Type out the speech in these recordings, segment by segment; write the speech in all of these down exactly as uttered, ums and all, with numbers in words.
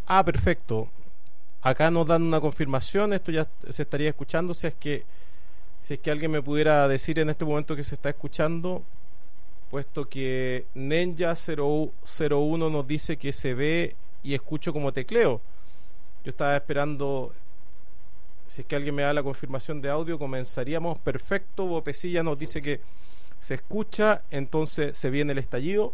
Ah, perfecto. Acá nos dan una confirmación, esto ya se estaría escuchando, si es que si es que alguien me pudiera decir en este momento que se está escuchando, puesto que Ninja cero cero uno nos dice que se ve y escucho como tecleo. Yo estaba esperando, si es que alguien me da la confirmación de audio, comenzaríamos. Perfecto, Bopecilla nos dice que se escucha, entonces se viene el estallido.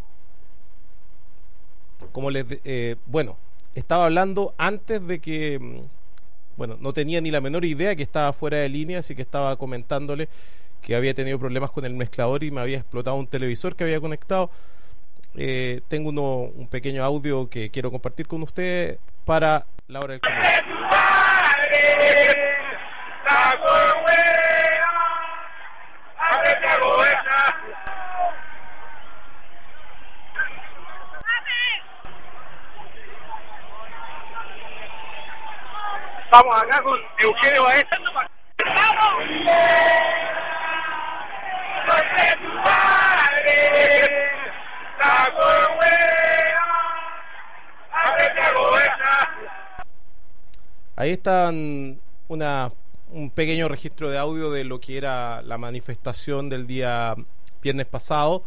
Como les eh, bueno, estaba hablando antes de que, bueno, no tenía ni la menor idea que estaba fuera de línea, así que estaba comentándole que había tenido problemas con el mezclador y me había explotado un televisor que había conectado. Eh, tengo uno, un pequeño audio que quiero compartir con ustedes para la hora del comienzo. Vamos acá con Eugenio Baeza. ¡Vamos! Ahí están una, un pequeño registro de audio de lo que era la manifestación del día viernes pasado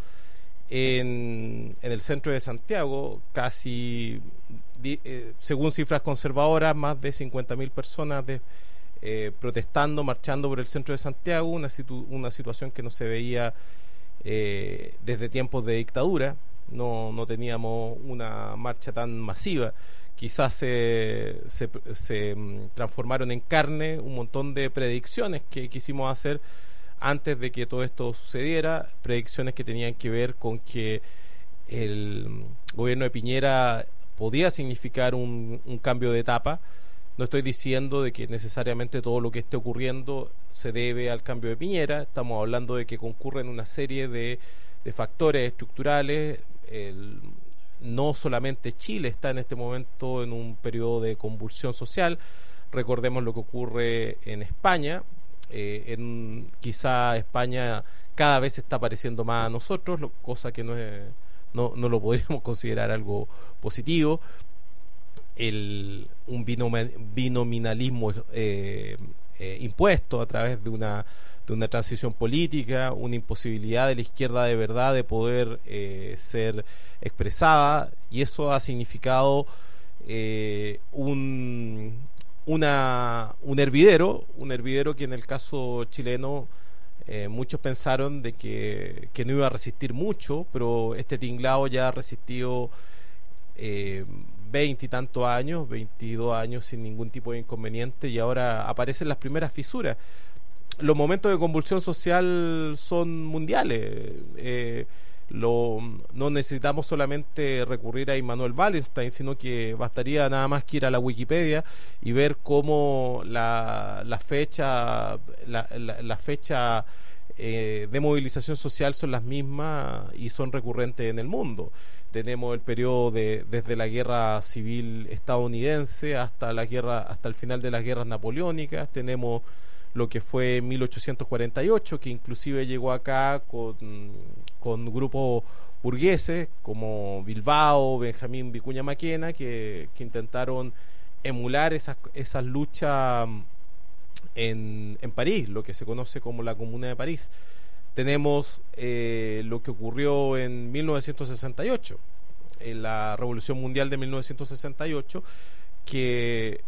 en, en el centro de Santiago. Casi, eh, según cifras conservadoras, más de cincuenta mil personas de, eh, protestando, marchando por el centro de Santiago, una, situ, una situación que no se veía eh, desde tiempos de dictadura. No, no teníamos una marcha tan masiva. Quizás se, se, se transformaron en carne un montón de predicciones que quisimos hacer antes de que todo esto sucediera, predicciones que tenían que ver con que el gobierno de Piñera podía significar un, un cambio de etapa. No estoy diciendo de que necesariamente todo lo que esté ocurriendo se debe al cambio de Piñera, estamos hablando de que concurren una serie de, de factores estructurales. El, no solamente Chile está en este momento en un periodo de convulsión social, recordemos lo que ocurre en España. Eh, en, quizá España cada vez se está pareciendo más a nosotros, lo, cosa que no, es, no, no lo podríamos considerar algo positivo. El, un binominalismo eh, eh, impuesto a través de una de una transición política, una imposibilidad de la izquierda de verdad de poder eh, ser expresada, y eso ha significado eh, un una un hervidero, un hervidero que en el caso chileno eh, muchos pensaron de que, que no iba a resistir mucho, pero este tinglado ya ha resistido eh, veinte y tantos años, veintidós años sin ningún tipo de inconveniente, y ahora aparecen las primeras fisuras. Los momentos de convulsión social son mundiales. Eh, lo, no necesitamos solamente recurrir a Immanuel Wallenstein, sino que bastaría nada más que ir a la Wikipedia y ver cómo la, la fecha la, la, la fecha eh, de movilización social son las mismas y son recurrentes en el mundo. Tenemos el periodo de desde la guerra civil estadounidense hasta la guerra hasta el final de las guerras napoleónicas. Tenemos lo que fue mil ochocientos cuarenta y ocho, que inclusive llegó acá con, con grupos burgueses como Bilbao, Benjamín Vicuña Maquena, que, que intentaron emular esas, esas luchas en, en París, lo que se conoce como la Comuna de París. Tenemos eh, lo que ocurrió en mil novecientos sesenta y ocho, en la Revolución Mundial de mil novecientos sesenta y ocho, que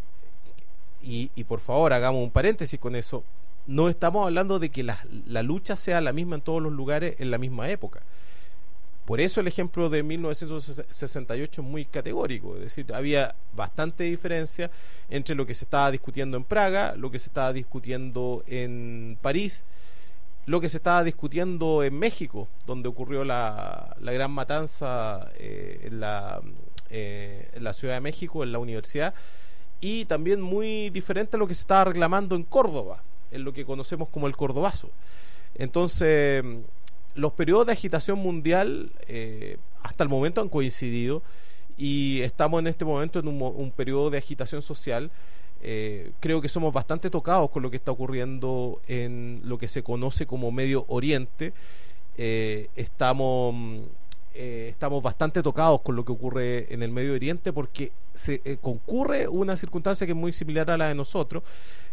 Y, y por favor hagamos un paréntesis con eso, no estamos hablando de que la, la lucha sea la misma en todos los lugares en la misma época. Por eso el ejemplo de mil novecientos sesenta y ocho es muy categórico, es decir, había bastante diferencia entre lo que se estaba discutiendo en Praga, lo que se estaba discutiendo en París, lo que se estaba discutiendo en México, donde ocurrió la, la gran matanza eh, en, la, eh, en la Ciudad de México, en la universidad, y también muy diferente a lo que se estaba reclamando en Córdoba, en lo que conocemos como el Cordobazo. Entonces, los periodos de agitación mundial eh, hasta el momento han coincidido, y estamos en este momento en un, un periodo de agitación social. Eh, creo que somos bastante tocados con lo que está ocurriendo en lo que se conoce como Medio Oriente. Eh, estamos eh, estamos bastante tocados con lo que ocurre en el Medio Oriente, porque se eh, concurre una circunstancia que es muy similar a la de nosotros,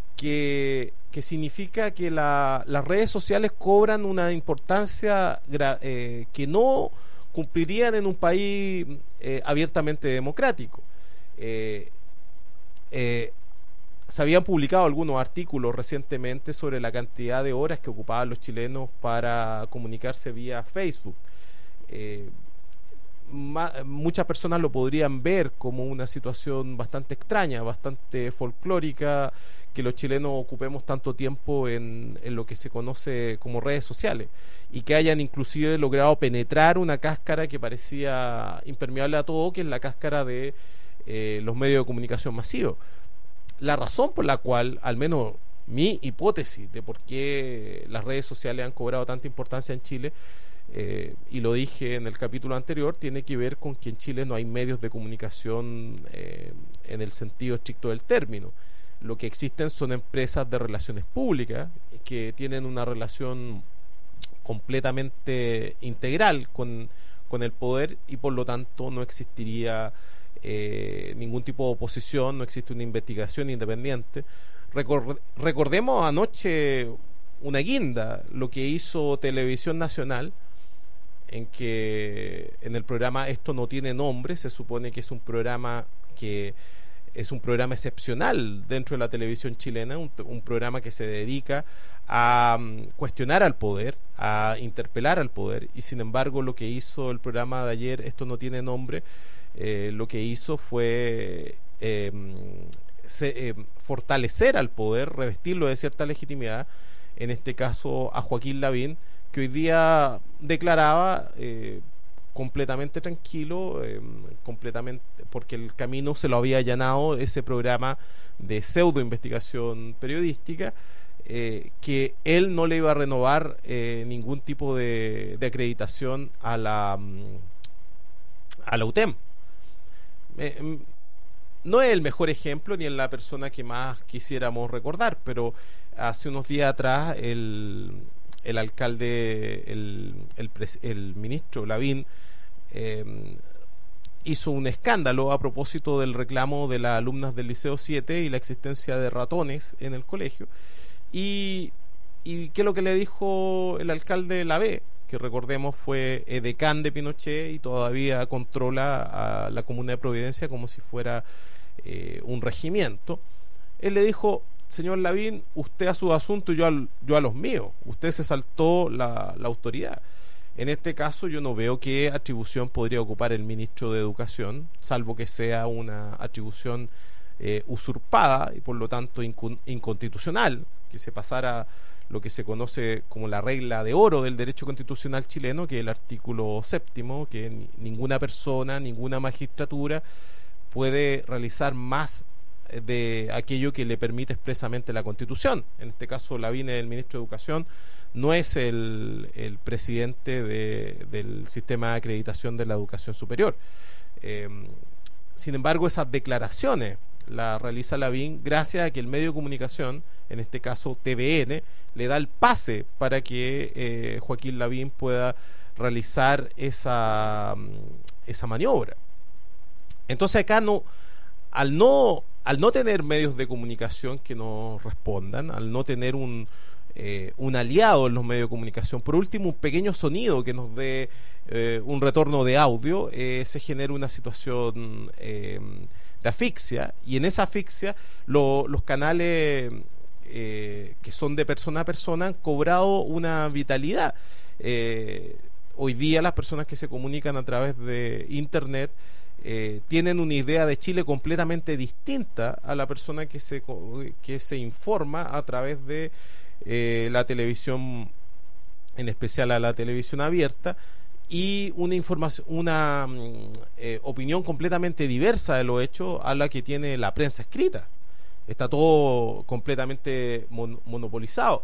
que, que significa que la, las redes sociales cobran una importancia eh, que no cumplirían en un país eh, abiertamente democrático. Eh, eh, se habían publicado algunos artículos recientemente sobre la cantidad de horas que ocupaban los chilenos para comunicarse vía Facebook. Eh, ma, muchas personas lo podrían ver como una situación bastante extraña, bastante folclórica, que los chilenos ocupemos tanto tiempo en, en lo que se conoce como redes sociales, y que hayan inclusive logrado penetrar una cáscara que parecía impermeable a todo, que es la cáscara de eh, los medios de comunicación masivos. La razón por la cual, al menos mi hipótesis de por qué las redes sociales han cobrado tanta importancia en Chile, eh, y lo dije en el capítulo anterior, tiene que ver con que en Chile no hay medios de comunicación eh, en el sentido estricto del término. Lo que existen son empresas de relaciones públicas que tienen una relación completamente integral con, con el poder, y por lo tanto no existiría eh, ningún tipo de oposición, no existe una investigación independiente. Record, recordemos anoche una guinda, lo que hizo Televisión Nacional, en que en el programa Esto no tiene nombre, se supone que es un programa que es un programa excepcional dentro de la televisión chilena, un, un programa que se dedica a um, cuestionar al poder, a interpelar al poder, y sin embargo lo que hizo el programa de ayer, Esto no tiene nombre, eh, lo que hizo fue eh, se, eh, fortalecer al poder, revestirlo de cierta legitimidad, en este caso a Joaquín Lavín, que hoy día declaraba eh, completamente tranquilo, eh, completamente, porque el camino se lo había allanado ese programa de pseudo investigación periodística, eh, que él no le iba a renovar eh, ningún tipo de, de acreditación a la a la U T E M. Eh, no es el mejor ejemplo ni es la persona que más quisiéramos recordar, pero hace unos días atrás el, el alcalde, el, el, el ministro Lavín, Eh, hizo un escándalo a propósito del reclamo de las alumnas del Liceo siete y la existencia de ratones en el colegio, y, y qué es lo que le dijo el alcalde Lavé, que recordemos fue edecán de Pinochet y todavía controla a la comuna de Providencia como si fuera eh, un regimiento. Él le dijo: señor Lavín, usted a sus asuntos y yo, al, yo a los míos, usted se saltó la, la autoridad. En este caso yo no veo qué atribución podría ocupar el ministro de Educación, salvo que sea una atribución eh, usurpada y por lo tanto inc- inconstitucional, que se pasara lo que se conoce como la regla de oro del derecho constitucional chileno, que es el artículo séptimo, que ni, ninguna persona, ninguna magistratura puede realizar más de aquello que le permite expresamente la Constitución. En este caso Lavín es el ministro de Educación, no es el, el presidente de, del sistema de acreditación de la educación superior. Eh, sin embargo, esas declaraciones las realiza Lavín gracias a que el medio de comunicación, en este caso T V N, le da el pase para que eh, Joaquín Lavín pueda realizar esa, esa maniobra. Entonces acá no, al no, al no tener medios de comunicación que nos respondan, al no tener un Eh, un aliado en los medios de comunicación, por último un pequeño sonido que nos dé eh, un retorno de audio, eh, se genera una situación eh, de asfixia, y en esa asfixia lo, los canales eh, que son de persona a persona han cobrado una vitalidad. Eh, hoy día las personas que se comunican a través de internet eh, tienen una idea de Chile completamente distinta a la persona que se, que se informa a través de Eh, la televisión, en especial a la televisión abierta, y una información, una eh, opinión completamente diversa de los hechos a la que tiene la prensa escrita. Está todo completamente mon- monopolizado.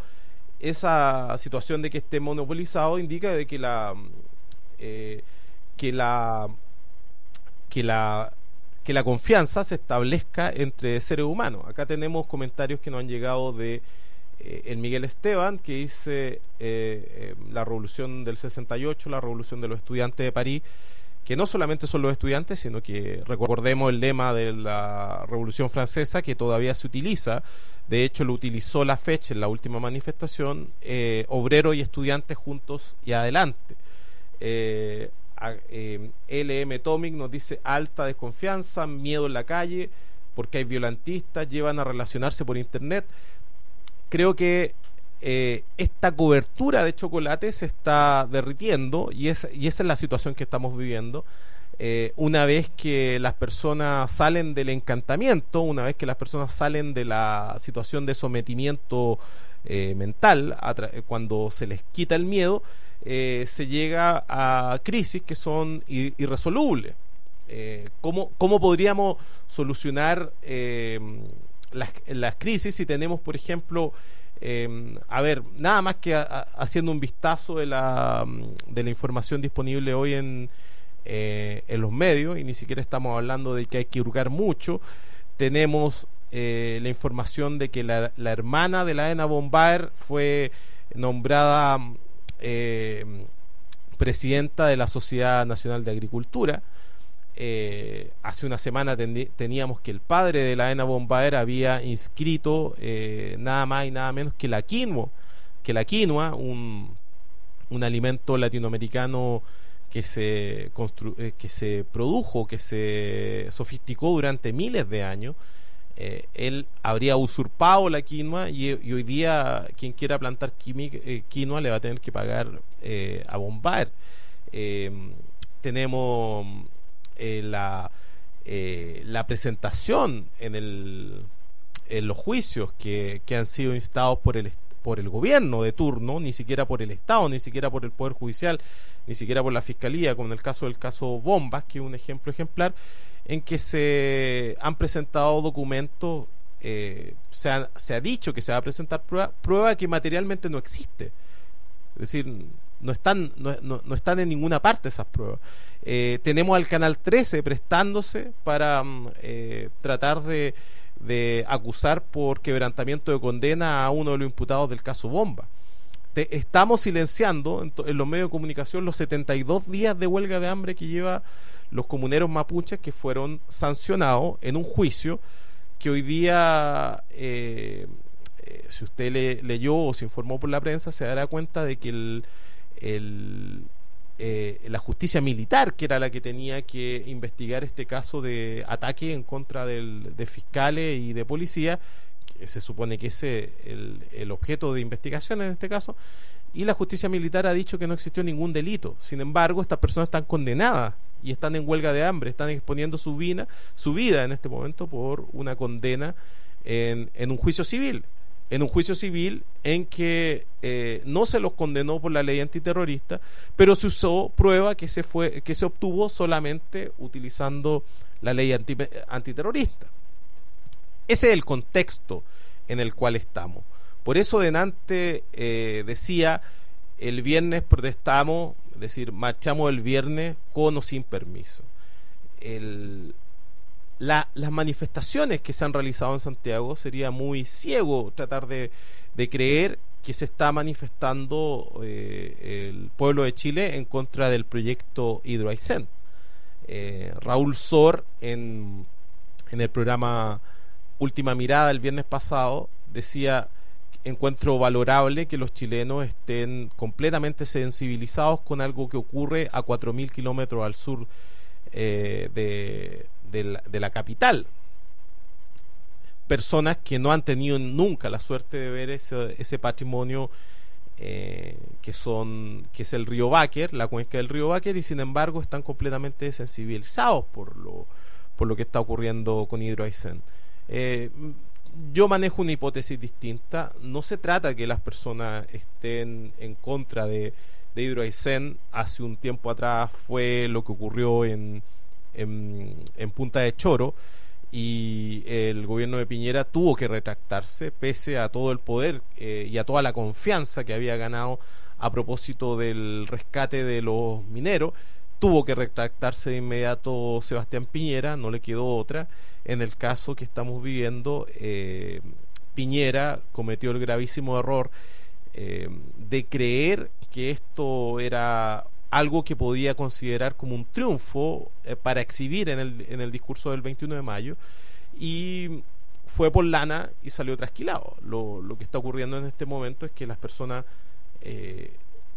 Esa situación de que esté monopolizado indica de que la eh, que la que la que la confianza se establezca entre seres humanos. Acá tenemos comentarios que nos han llegado de eh, el Miguel Esteban, que dice eh, eh, la revolución del sesenta y ocho, la revolución de los estudiantes de París, que no solamente son los estudiantes, sino que recordemos el lema de la Revolución Francesa, que todavía se utiliza. De hecho, lo utilizó Lafech en la última manifestación, eh, obreros y estudiantes juntos y adelante. Eh, eh, L M Tomic nos dice alta desconfianza, miedo en la calle, porque hay violentistas, llevan a relacionarse por internet. Creo que Eh, esta cobertura de chocolate se está derritiendo y, es, y esa es la situación que estamos viviendo. Eh, una vez que las personas salen del encantamiento, una vez que las personas salen de la situación de sometimiento eh, mental, cuando se les quita el miedo, eh, se llega a crisis que son irresolubles. Eh, ¿cómo, ¿Cómo podríamos solucionar eh, las, las crisis si tenemos, por ejemplo, Eh, a ver, nada más que a, a, haciendo un vistazo de la, de la información disponible hoy en, eh, en los medios, y ni siquiera estamos hablando de que hay que hurgar mucho, tenemos eh, la información de que la, la hermana de la Aena Bombaer fue nombrada eh, presidenta de la Sociedad Nacional de Agricultura. Eh, hace una semana ten, teníamos que el padre de la Aena Bombaer había inscrito eh, nada más y nada menos que la quinoa, que la quinoa, un, un alimento latinoamericano que se constru, eh, que se produjo, que se sofisticó durante miles de años. Eh, él habría usurpado la quinoa y, y hoy día quien quiera plantar quimi, eh, quinoa le va a tener que pagar eh, a Bombaer. Eh, tenemos Eh, la, eh, la presentación en, el, en los juicios que, que han sido instados por el, por el gobierno de turno, ni siquiera por el Estado, ni siquiera por el Poder Judicial, ni siquiera por la Fiscalía, como en el caso del caso Bombas, que es un ejemplo ejemplar, en que se han presentado documentos, eh, se, ha, se ha dicho que se va a presentar prueba, prueba que materialmente no existe. Es decir, no están, no, no, no están en ninguna parte esas pruebas. Eh, tenemos al Canal trece prestándose para eh, tratar de, de acusar por quebrantamiento de condena a uno de los imputados del caso Bomba. Te, estamos silenciando en, to, en los medios de comunicación los setenta y dos días de huelga de hambre que lleva los comuneros mapuches, que fueron sancionados en un juicio que hoy día eh, eh, si usted le, leyó o se informó por la prensa, se dará cuenta de que el El, eh, la justicia militar, que era la que tenía que investigar este caso de ataque en contra del, de fiscales y de policía, que se supone que ese es el, el objeto de investigación en este caso, y la justicia militar ha dicho que no existió ningún delito. Sin embargo, estas personas están condenadas y están en huelga de hambre, están exponiendo su vida, su vida en este momento por una condena en, en un juicio civil. En un juicio civil en que eh, no se los condenó por la ley antiterrorista, pero se usó prueba que se fue que se obtuvo solamente utilizando la ley anti, antiterrorista. Ese es el contexto en el cual estamos. Por eso delante eh, decía, el viernes protestamos, es decir, marchamos el viernes con o sin permiso. El La, las manifestaciones que se han realizado en Santiago, sería muy ciego tratar de, de creer que se está manifestando eh, el pueblo de Chile en contra del proyecto Hydro Aysén. Eh, Raúl Sor en, en el programa Última Mirada el viernes pasado decía: encuentro valorable que los chilenos estén completamente sensibilizados con algo que ocurre a cuatro mil kilómetros al sur eh, de De la, de la capital. Personas que no han tenido nunca la suerte de ver ese, ese patrimonio eh, que son que es el río Báquer, la cuenca del río Báquer, y sin embargo están completamente sensibilizados por lo, por lo que está ocurriendo con Hydro Aysén. Eh, yo manejo una hipótesis distinta. No se trata de que las personas estén en contra de, de Hydro Aysén. Hace un tiempo atrás fue lo que ocurrió en En, en Punta de Choro, y el gobierno de Piñera tuvo que retractarse pese a todo el poder eh, y a toda la confianza que había ganado a propósito del rescate de los mineros. Tuvo que retractarse de inmediato Sebastián Piñera, no le quedó otra en el caso que estamos viviendo, eh, Piñera cometió el gravísimo error eh, de creer que esto era algo que podía considerar como un triunfo eh, para exhibir en el, en el discurso del veintiuno de mayo, y fue por lana y salió trasquilado. Lo, lo que está ocurriendo en este momento es que las personas eh,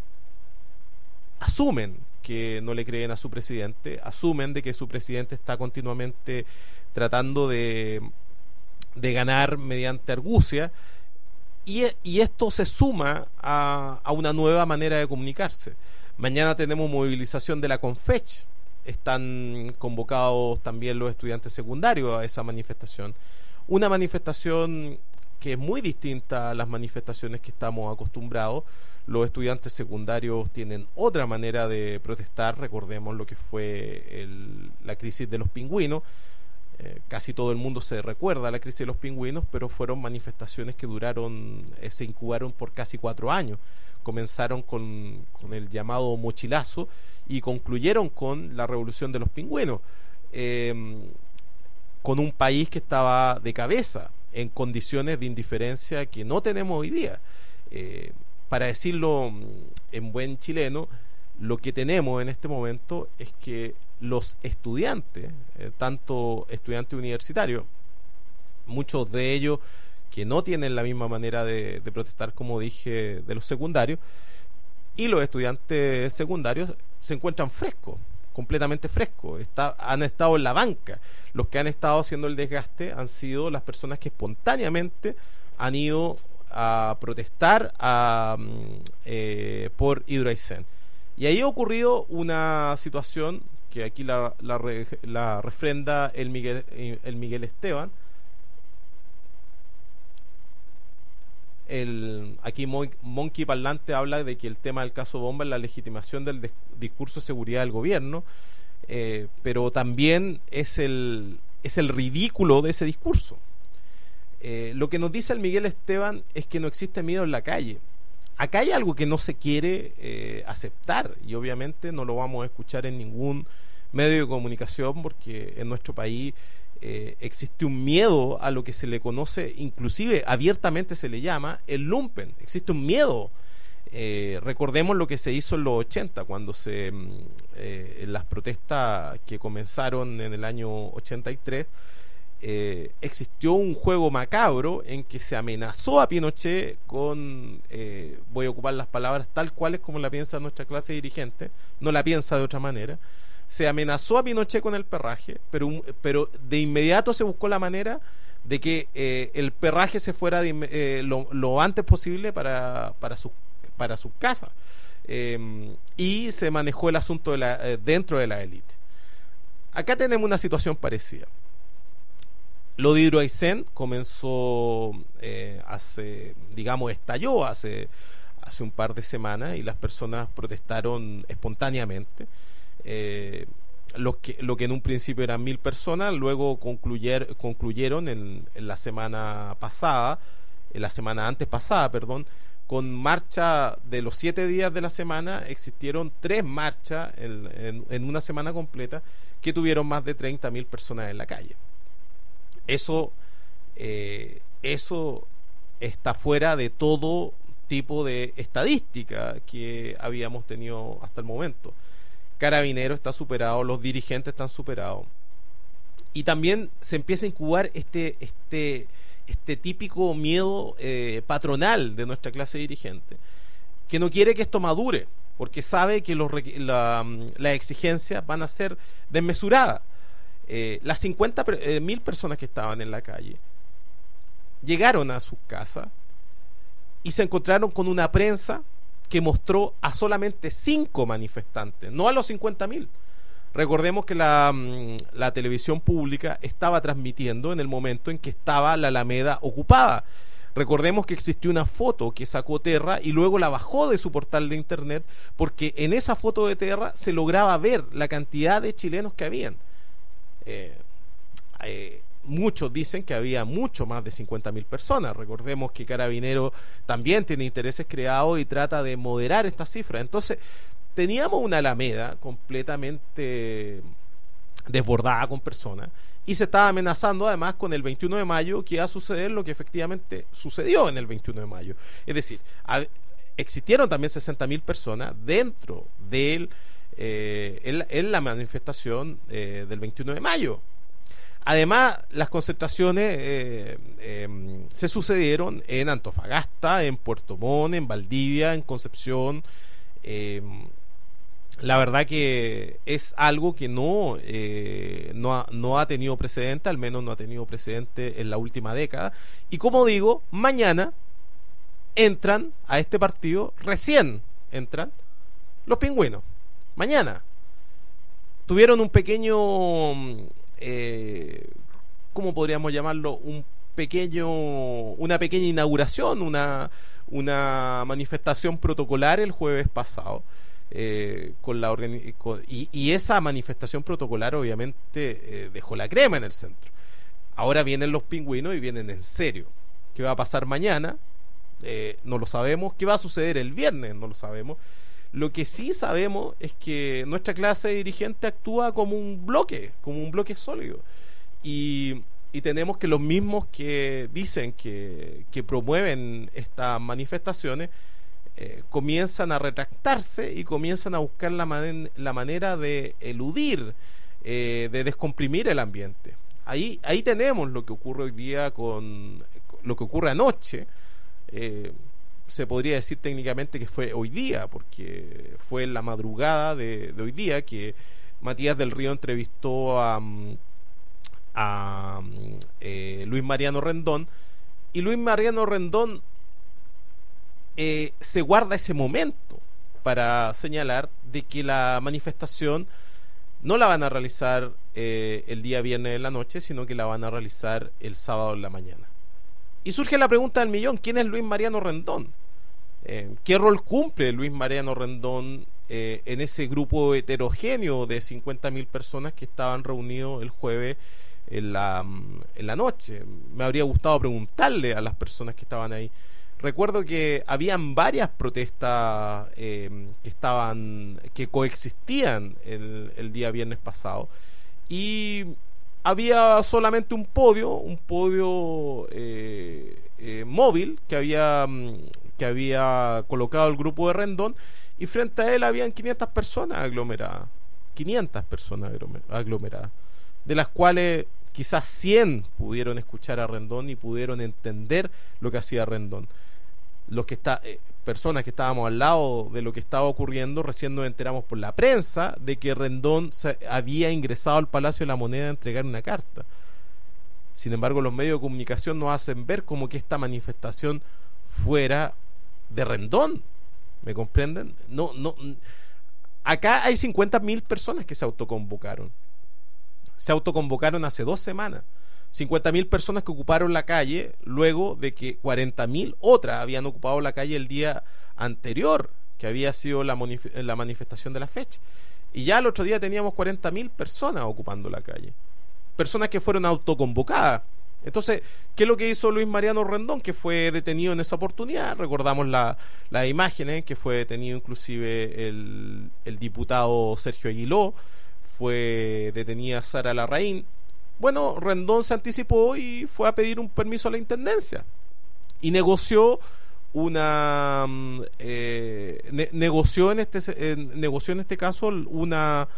asumen que no le creen a su presidente, asumen de que su presidente está continuamente tratando de, de ganar mediante argucia, y, y esto se suma a, a una nueva manera de comunicarse. Mañana tenemos movilización de la CONFECH, están convocados también los estudiantes secundarios a esa manifestación, una manifestación que es muy distinta a las manifestaciones que estamos acostumbrados. Los estudiantes secundarios tienen otra manera de protestar. Recordemos lo que fue el, la crisis de los pingüinos. Eh, casi todo el mundo se recuerda la crisis de los pingüinos, pero fueron manifestaciones que duraron, eh, se incubaron por casi cuatro años. Comenzaron con, con el llamado mochilazo y concluyeron con la revolución de los pingüinos, eh, con un país que estaba de cabeza en condiciones de indiferencia que no tenemos hoy día. Eh, para decirlo en buen chileno, lo que tenemos en este momento es que los estudiantes, eh, tanto estudiantes universitarios, muchos de ellos que no tienen la misma manera de, de protestar, como dije, de los secundarios, y los estudiantes secundarios se encuentran frescos, completamente frescos, está, han estado en la banca. Los que han estado haciendo el desgaste han sido las personas que espontáneamente han ido a protestar a, eh, por Hidroaicén. Y ahí ha ocurrido una situación que aquí la, la, la refrenda el Miguel, el Miguel Esteban. El, aquí Monkey Parlante habla de que el tema del caso Bomba es la legitimación del des, discurso de seguridad del gobierno, eh, pero también es el, es el ridículo de ese discurso. Eh, lo que nos dice el Miguel Esteban es que no existe miedo en la calle. Acá hay algo que no se quiere eh, aceptar, y obviamente no lo vamos a escuchar en ningún medio de comunicación, porque en nuestro país eh, existe un miedo a lo que se le conoce, inclusive abiertamente se le llama el lumpen. Existe un miedo. Eh, recordemos lo que se hizo en los ochenta, cuando se eh, en las protestas que comenzaron en el año ochenta y tres, eh, existió un juego macabro en que se amenazó a Pinochet con, eh, voy a ocupar las palabras tal cuales como la piensa nuestra clase dirigente, no la piensa de otra manera. Se amenazó a Pinochet con el perraje, pero, pero de inmediato se buscó la manera de que eh, el perraje se fuera de, eh, lo, lo antes posible para, para sus para sus casas, eh, y se manejó el asunto de la, eh, dentro de la élite. Acá tenemos una situación parecida. Lo de Hidroaicén comenzó eh, hace, digamos, estalló hace, hace un par de semanas, y las personas protestaron espontáneamente. Eh, lo, que, lo que en un principio eran mil personas, luego concluyer, concluyeron en, en la semana pasada, en la semana antes pasada, perdón, con marcha de los siete días de la semana. Existieron tres marchas en, en, en una semana completa que tuvieron más de treinta mil personas en la calle. Eso, eh, eso está fuera de todo tipo de estadística que habíamos tenido hasta el momento. Carabineros está superado, los dirigentes están superados, y también se empieza a incubar este este este típico miedo eh, patronal de nuestra clase dirigente, que no quiere que esto madure, porque sabe que los, la, las exigencias van a ser desmesuradas. Eh, las cincuenta mil personas que estaban en la calle llegaron a sus casas y se encontraron con una prensa que mostró a solamente cinco manifestantes, no a los cincuenta mil. Recordemos que la, la televisión pública estaba transmitiendo en el momento en que estaba la Alameda ocupada. Recordemos que existió una foto que sacó Terra y luego la bajó de su portal de internet, porque en esa foto de Terra se lograba ver la cantidad de chilenos que habían. Eh, eh, muchos dicen que había mucho más de cincuenta mil personas. Recordemos que Carabinero también tiene intereses creados y trata de moderar estas cifras. Entonces teníamos una Alameda completamente desbordada con personas, y se estaba amenazando además con el veintiuno de mayo que iba a suceder lo que efectivamente sucedió en el veintiuno de mayo. Es decir, a, existieron también sesenta mil personas dentro del eh, en, en la manifestación eh, del veintiuno de mayo. Además, las concentraciones eh, eh, se sucedieron en Antofagasta, en Puerto Montt, en Valdivia, en Concepción. eh, La verdad que es algo que no, eh, no, ha, no ha tenido precedente, al menos no ha tenido precedente en la última década. Y como digo, mañana entran a este partido, recién entran los Pingüinos. Mañana. Tuvieron un pequeño, eh, ¿cómo podríamos llamarlo? Un pequeño, una pequeña inauguración, una, una manifestación protocolar el jueves pasado. Eh, con la organi- con, y, y esa manifestación protocolar obviamente eh, dejó la crema en el centro. Ahora vienen los Pingüinos y vienen en serio. ¿Qué va a pasar mañana? Eh, no lo sabemos. ¿Qué va a suceder el viernes? No lo sabemos. Lo que sí sabemos es que nuestra clase dirigente actúa como un bloque, como un bloque sólido, y, y tenemos que los mismos que dicen que, que promueven estas manifestaciones Eh, comienzan a retractarse y comienzan a buscar la, man- la manera de eludir, eh, de descomprimir el ambiente. Ahí, ahí tenemos lo que ocurre hoy día con, con lo que ocurre anoche. Eh, se podría decir técnicamente que fue hoy día, porque fue en la madrugada de, de hoy día que Matías del Río entrevistó a, a eh, Luis Mariano Rendón, y Luis Mariano Rendón Eh, se guarda ese momento para señalar de que la manifestación no la van a realizar eh, el día viernes en la noche, sino que la van a realizar el sábado en la mañana. Y surge la pregunta del millón: ¿quién es Luis Mariano Rendón? Eh, ¿Qué rol cumple Luis Mariano Rendón eh, en ese grupo heterogéneo de cincuenta mil personas que estaban reunidos el jueves en la, en la noche? Me habría gustado preguntarle a las personas que estaban ahí. Recuerdo que habían varias protestas eh, que estaban, que coexistían el, el día viernes pasado, y había solamente un podio, un podio eh, eh, móvil que había que había colocado el grupo de Rendón, y frente a él habían quinientas personas aglomeradas, quinientas personas aglomeradas, de las cuales quizás cien pudieron escuchar a Rendón y pudieron entender lo que hacía Rendón. Los que está, eh, personas que estábamos al lado de lo que estaba ocurriendo, recién nos enteramos por la prensa de que Rendón se había ingresado al Palacio de la Moneda a entregar una carta. Sin embargo, los medios de comunicación nos hacen ver como que esta manifestación fuera de Rendón. ¿Me comprenden? No, no. Acá hay cincuenta mil personas que se autoconvocaron. Se autoconvocaron hace dos semanas. cincuenta mil personas que ocuparon la calle luego de que cuarenta mil otras habían ocupado la calle el día anterior, que había sido la, manif- la manifestación de la fecha. Y ya el otro día teníamos cuarenta mil personas ocupando la calle. Personas que fueron autoconvocadas. Entonces, ¿qué es lo que hizo Luis Mariano Rendón, que fue detenido en esa oportunidad? Recordamos la, las imágenes, que fue detenido inclusive el, el diputado Sergio Aguiló, fue detenida Sara Larraín. Bueno, Rendón se anticipó y fue a pedir un permiso a la intendencia y negoció una eh, ne- negoció en este eh, negoció en este caso una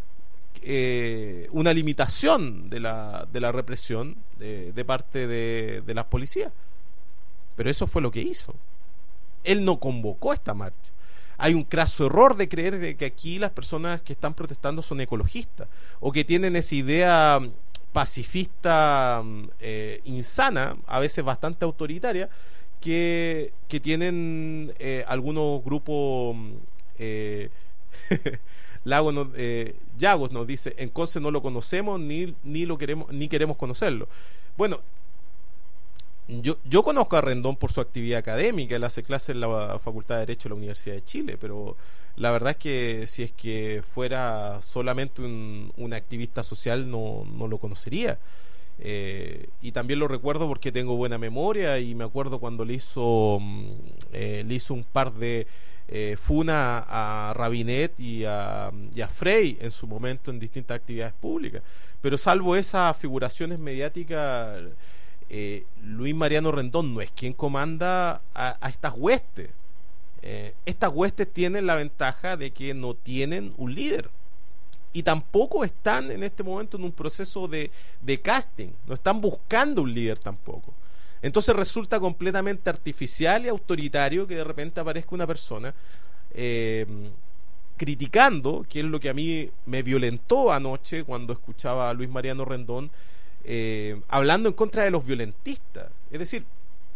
eh, una limitación de la de la represión de, de parte de, de las policías. Pero eso fue lo que hizo. Él no convocó esta marcha. Hay un craso error de creer de que aquí las personas que están protestando son ecologistas o que tienen esa idea pacifista eh, insana, a veces bastante autoritaria, que, que tienen eh, algunos grupos eh, Lagos nos, eh, Yagos nos dice: en Conce no lo conocemos ni, ni lo queremos ni queremos conocerlo. Bueno, yo, yo conozco a Rendón por su actividad académica. Él hace clases en la Facultad de Derecho de la Universidad de Chile, pero la verdad es que si es que fuera solamente un, un activista social no, no lo conocería. Eh, y también lo recuerdo porque tengo buena memoria y me acuerdo cuando le hizo eh, le hizo un par de eh, funa a Rabinet y a, y a Frey en su momento en distintas actividades públicas. Pero salvo esas figuraciones mediáticas, eh, Luis Mariano Rendón no es quien comanda a, a estas huestes. Eh, estas huestes tienen la ventaja de que no tienen un líder y tampoco están en este momento en un proceso de, de casting, no están buscando un líder tampoco. Entonces resulta completamente artificial y autoritario que de repente aparezca una persona eh, criticando, que es lo que a mí me violentó anoche cuando escuchaba a Luis Mariano Rendón eh, hablando en contra de los violentistas. Es decir,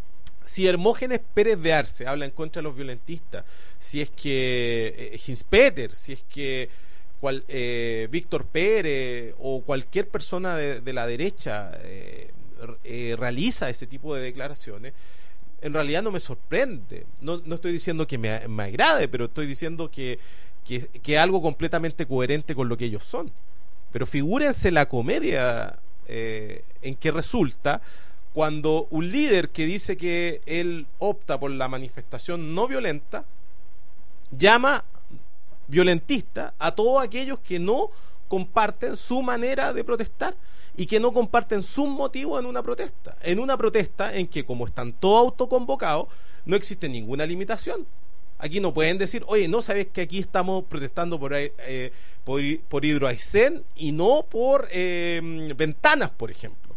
si Hermógenes Pérez de Arce habla en contra de los violentistas, si es que eh, Hinspeter, si es que cual, eh, Víctor Pérez o cualquier persona de, de la derecha eh, eh, realiza ese tipo de declaraciones, en realidad no me sorprende. No, no estoy diciendo que me, me agrade, pero estoy diciendo que, que, que es algo completamente coherente con lo que ellos son. Pero figúrense la comedia eh, en que resulta cuando un líder que dice que él opta por la manifestación no violenta llama violentista a todos aquellos que no comparten su manera de protestar y que no comparten sus motivos en una protesta, en una protesta en que, como están todos autoconvocados, no existe ninguna limitación. Aquí no pueden decir, oye, no sabes que aquí estamos protestando por, eh, por, por Hidroaicén y no por eh, Ventanas, por ejemplo.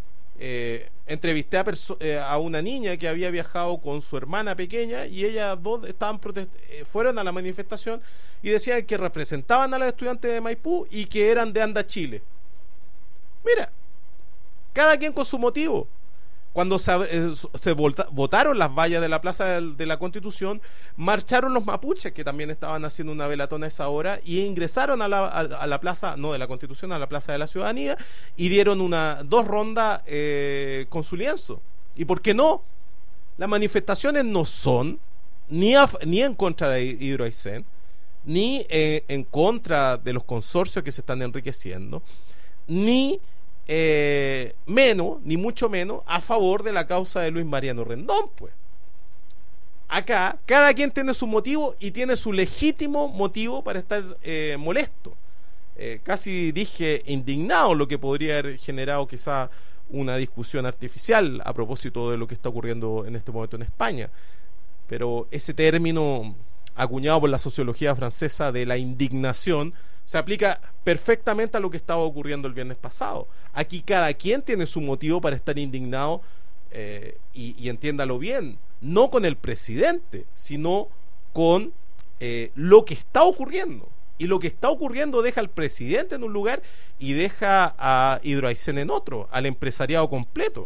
Eh, entrevisté a, eh, a una niña que había viajado con su hermana pequeña y ellas dos estaban eh, fueron a la manifestación y decían que representaban a los estudiantes de Maipú y que eran de Anda Chile. Mira, cada quien con su motivo. Cuando se, eh, se vota, votaron las vallas de la Plaza de, de la Constitución, marcharon los mapuches que también estaban haciendo una velatona a esa hora y ingresaron a la, a, a la Plaza, no de la Constitución, a la Plaza de la Ciudadanía y dieron una dos rondas eh, con su lienzo. ¿Y por qué no? Las manifestaciones no son ni, a, ni en contra de Hidroaicén, ni eh, en contra de los consorcios que se están enriqueciendo, ni Eh, menos, ni mucho menos a favor de la causa de Luis Mariano Rendón. Pues acá cada quien tiene su motivo y tiene su legítimo motivo para estar eh, molesto, eh, casi dije indignado, lo que podría haber generado quizá una discusión artificial a propósito de lo que está ocurriendo en este momento en España. Pero ese término acuñado por la sociología francesa de la indignación se aplica perfectamente a lo que estaba ocurriendo el viernes pasado. Aquí cada quien tiene su motivo para estar indignado, eh, y, y entiéndalo bien, no con el presidente, sino con eh, lo que está ocurriendo. Y lo que está ocurriendo deja al presidente en un lugar y deja a Hidroaicén en otro, al empresariado completo.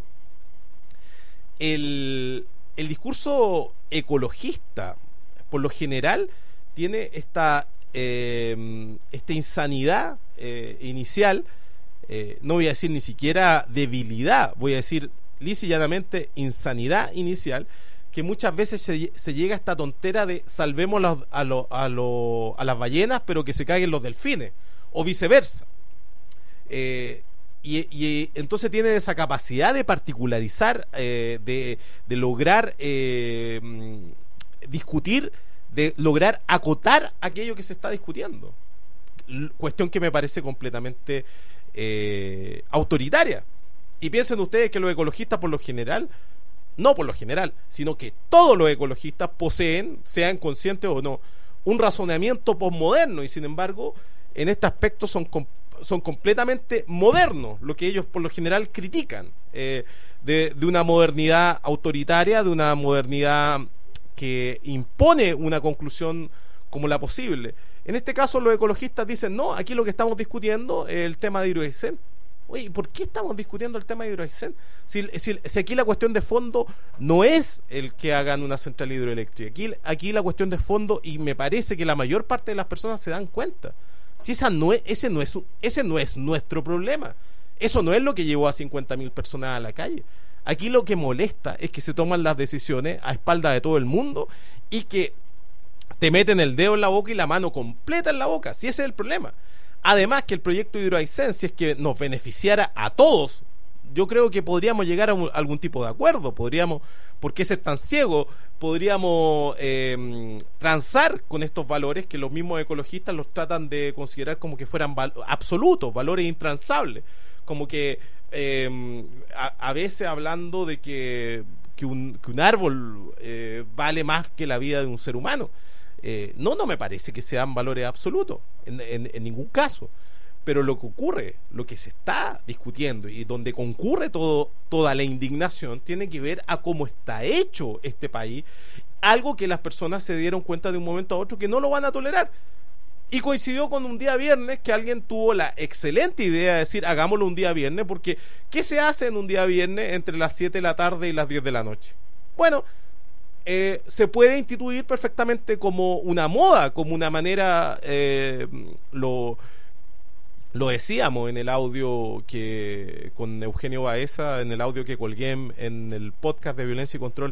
El, el discurso ecologista, por lo general, tiene esta Eh, esta insanidad eh, inicial, eh, no voy a decir ni siquiera debilidad, voy a decir lisa y llanamente insanidad inicial, que muchas veces se, se llega a esta tontera de salvemos los, a, lo, a, lo, a las ballenas pero que se caguen los delfines, o viceversa. Eh, y, y entonces tiene esa capacidad de particularizar, eh, de, de lograr eh, discutir, de lograr acotar aquello que se está discutiendo. L- cuestión que me parece completamente eh, autoritaria. Y piensen ustedes que los ecologistas por lo general, no por lo general, sino que todos los ecologistas poseen, sean conscientes o no, un razonamiento posmoderno y sin embargo en este aspecto son, com- son completamente modernos, lo que ellos por lo general critican, eh, de, de una modernidad autoritaria, de una modernidad que impone una conclusión como la posible. En este caso los ecologistas dicen, no, aquí lo que estamos discutiendo es el tema de Hidroaicén. Oye, ¿por qué estamos discutiendo el tema de Hidroaicén? Si, si, si aquí la cuestión de fondo no es el que hagan una central hidroeléctrica, aquí, aquí la cuestión de fondo, y me parece que la mayor parte de las personas se dan cuenta, si esa no es, ese, no es, ese no es nuestro problema, eso no es lo que llevó a cincuenta mil personas a la calle. Aquí lo que molesta es que se toman las decisiones a espaldas de todo el mundo y que te meten el dedo en la boca y la mano completa en la boca, si ese es el problema. Además que el proyecto Hidroaicén, si es que nos beneficiara a todos yo creo que podríamos llegar a un, algún tipo de acuerdo. Podríamos, ¿por qué ser tan ciego? Podríamos eh, transar con estos valores que los mismos ecologistas los tratan de considerar como que fueran val- absolutos, valores intransables, como que eh, a, a veces hablando de que, que, un, que un árbol eh, vale más que la vida de un ser humano. Eh, no, no me parece que sean valores absolutos en, en, en ningún caso. Pero lo que ocurre, lo que se está discutiendo y donde concurre todo, toda la indignación, tiene que ver a cómo está hecho este país, algo que las personas se dieron cuenta de un momento a otro que no lo van a tolerar. Y coincidió con un día viernes que alguien tuvo la excelente idea de decir, hagámoslo un día viernes, porque ¿qué se hace en un día viernes entre las siete de la tarde y las diez de la noche? Bueno, eh, se puede instituir perfectamente como una moda, como una manera, eh, lo... Lo decíamos en el audio que con Eugenio Baeza, en el audio que colgué en, en el podcast de Violencia y Control.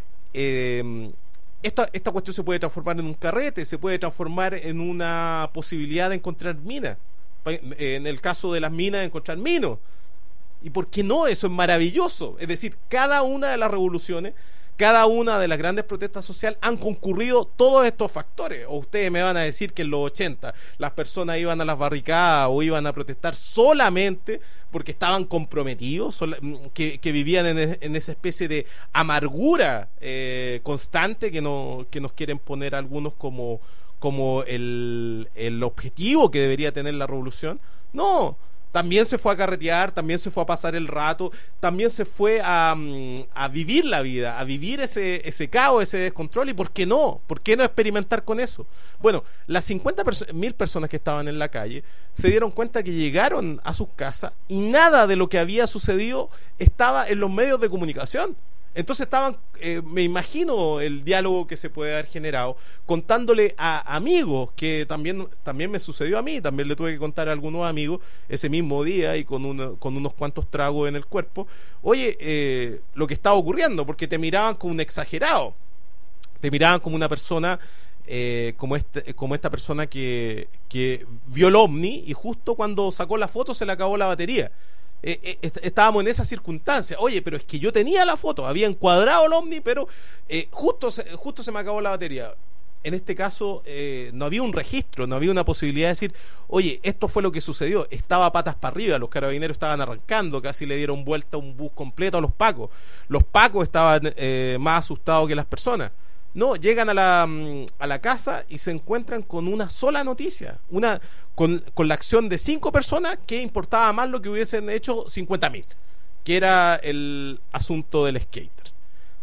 Eh, esta, esta cuestión se puede transformar en un carrete, se puede transformar en una posibilidad de encontrar minas. En el caso de las minas, de encontrar minos. ¿Y por qué no? Eso es maravilloso. Es decir, cada una de las revoluciones, cada una de las grandes protestas sociales han concurrido todos estos factores. O ustedes me van a decir que en los ochenta las personas iban a las barricadas o iban a protestar solamente porque estaban comprometidos, que, que vivían en, en esa especie de amargura eh, constante que, no, que nos quieren poner algunos como, como el, el objetivo que debería tener la revolución. No. También se fue a carretear, también se fue a pasar el rato, también se fue a, a vivir la vida, a vivir ese, ese caos, ese descontrol. ¿Y por qué no? ¿Por qué no experimentar con eso? Bueno, las cincuenta mil personas que estaban en la calle se dieron cuenta que llegaron a sus casas y nada de lo que había sucedido estaba en los medios de comunicación. Entonces estaban, eh, me imagino el diálogo que se puede haber generado, contándole a amigos, que también, también me sucedió a mí, también le tuve que contar a algunos amigos ese mismo día y con, una, con unos cuantos tragos en el cuerpo, oye, eh, lo que estaba ocurriendo, porque te miraban como un exagerado, te miraban como una persona, eh, como, este, como esta persona que, que vio el ovni y justo cuando sacó la foto se le acabó la batería. Eh, eh, est- estábamos en esa circunstancia. Oye, pero es que yo tenía la foto, había encuadrado el ovni, pero eh, justo, se, justo se me acabó la batería. En este caso eh, no había un registro, no había una posibilidad de decir, oye, esto fue lo que sucedió, estaba patas para arriba, los carabineros estaban arrancando, casi le dieron vuelta un bus completo a los pacos, los pacos estaban eh, más asustados que las personas. No, llegan a la, a la casa y se encuentran con una sola noticia, una con, con la acción de cinco personas que importaba más lo que hubiesen hecho cincuenta mil, que era el asunto del skater.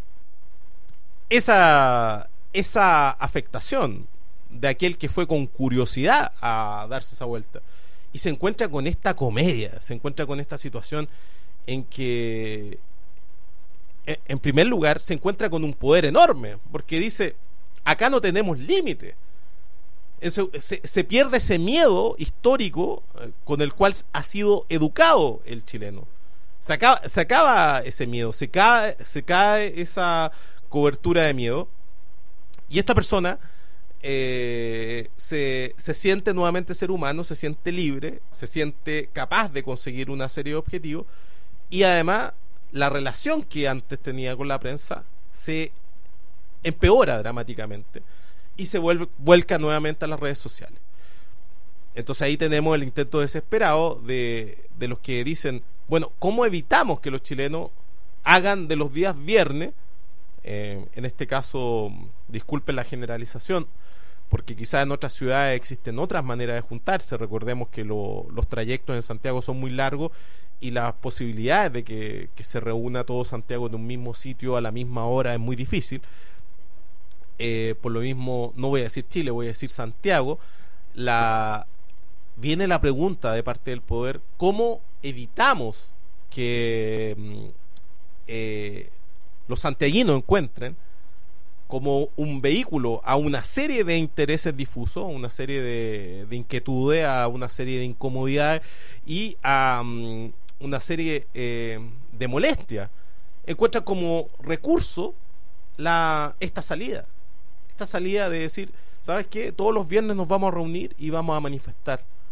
Esa, esa afectación de aquel que fue con curiosidad a darse esa vuelta y se encuentra con esta comedia, se encuentra con esta situación en que en primer lugar se encuentra con un poder enorme, porque dice, acá no tenemos límite. Se, se pierde ese miedo histórico eh, con el cual ha sido educado el chileno. Se acaba, se acaba ese miedo, se cae, se cae esa cobertura de miedo, y esta persona eh, se, se siente nuevamente ser humano, se siente libre, se siente capaz de conseguir una serie de objetivos, y además la relación que antes tenía con la prensa se empeora dramáticamente y se vuelve, vuelca nuevamente a las redes sociales. Entonces ahí tenemos el intento desesperado de, de los que dicen, bueno, ¿cómo evitamos que los chilenos hagan de los días viernes, eh, en este caso, disculpen la generalización, porque quizás en otras ciudades existen otras maneras de juntarse? Recordemos que lo, los trayectos en Santiago son muy largos y las posibilidades de que, que se reúna todo Santiago en un mismo sitio a la misma hora es muy difícil. Eh, por lo mismo, no voy a decir Chile, voy a decir Santiago. La, viene la pregunta de parte del poder, ¿cómo evitamos que eh, los santiaguinos encuentren como un vehículo a una serie de intereses difusos, a una serie de, de inquietudes, a una serie de incomodidades y a um, una serie eh, de molestias? Encuentran como recurso la, esta salida, esta salida de decir, ¿sabes qué? Todos los viernes nos vamos a reunir y vamos a manifestar.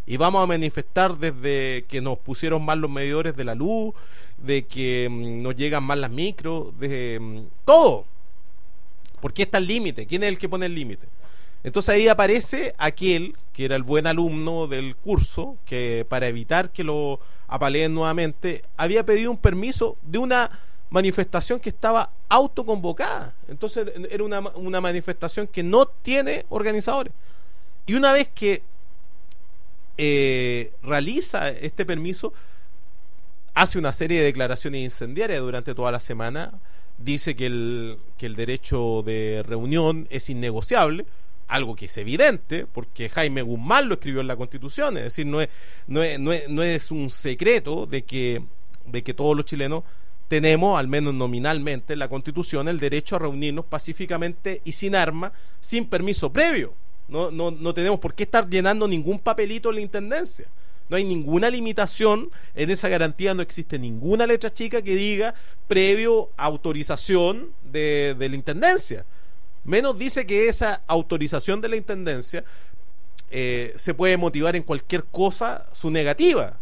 Y vamos a manifestar desde que nos pusieron mal los medidores de la luz, de que mm, nos llegan mal las micros, de mm, todo. ¿Por qué está el límite? ¿Quién es el que pone el límite? Entonces ahí aparece aquel que era el buen alumno del curso, que para evitar que lo apaleen nuevamente, había pedido un permiso de una manifestación que estaba autoconvocada. Entonces era una, una manifestación que no tiene organizadores. Y una vez que eh, realiza este permiso, hace una serie de declaraciones incendiarias durante toda la semana. Dice que el, que el derecho de reunión es innegociable, algo que es evidente, porque Jaime Guzmán lo escribió en la Constitución. Es decir, no es, no es, no es, no es un secreto de que, de que todos los chilenos tenemos, al menos nominalmente, en la Constitución, el derecho a reunirnos pacíficamente y sin armas, sin permiso previo. No, no, no tenemos por qué estar llenando ningún papelito en la Intendencia. No hay ninguna limitación en esa garantía, no existe ninguna letra chica que diga previo autorización de, de la Intendencia. Menos dice que esa autorización de la Intendencia eh, se puede motivar en cualquier cosa su negativa.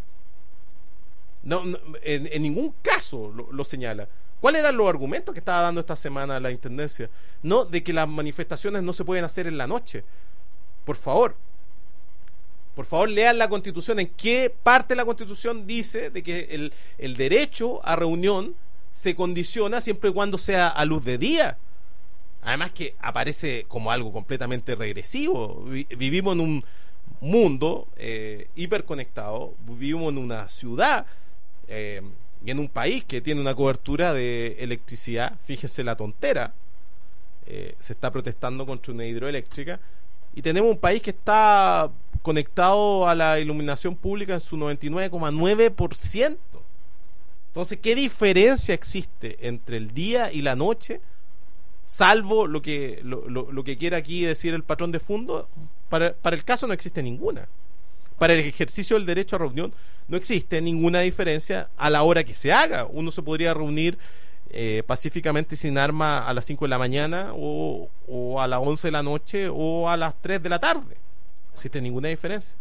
No, no, en, en ningún caso lo, lo señala. ¿Cuáles eran los argumentos que estaba dando esta semana la Intendencia? No, de que las manifestaciones no se pueden hacer en la noche. Por favor, por favor lean la Constitución. ¿En qué parte de la Constitución dice de que el, el derecho a reunión se condiciona siempre y cuando sea a luz de día? Además que aparece como algo completamente regresivo. Vivimos en un mundo eh, hiperconectado, vivimos en una ciudad eh, y en un país que tiene una cobertura de electricidad. Fíjese la tontera, eh, se está protestando contra una hidroeléctrica y tenemos un país que está conectado a la iluminación pública en su noventa y nueve coma nueve por ciento. Entonces, ¿qué diferencia existe entre el día y la noche? Salvo lo que lo, lo, lo que quiera aquí decir el patrón de fondo, para, para el caso no existe ninguna. Para el ejercicio del derecho a reunión no existe ninguna diferencia a la hora que se haga. Uno se podría reunir eh, pacíficamente sin arma a las cinco de la mañana o, o a las once de la noche o a las tres de la tarde. No existe ninguna diferencia.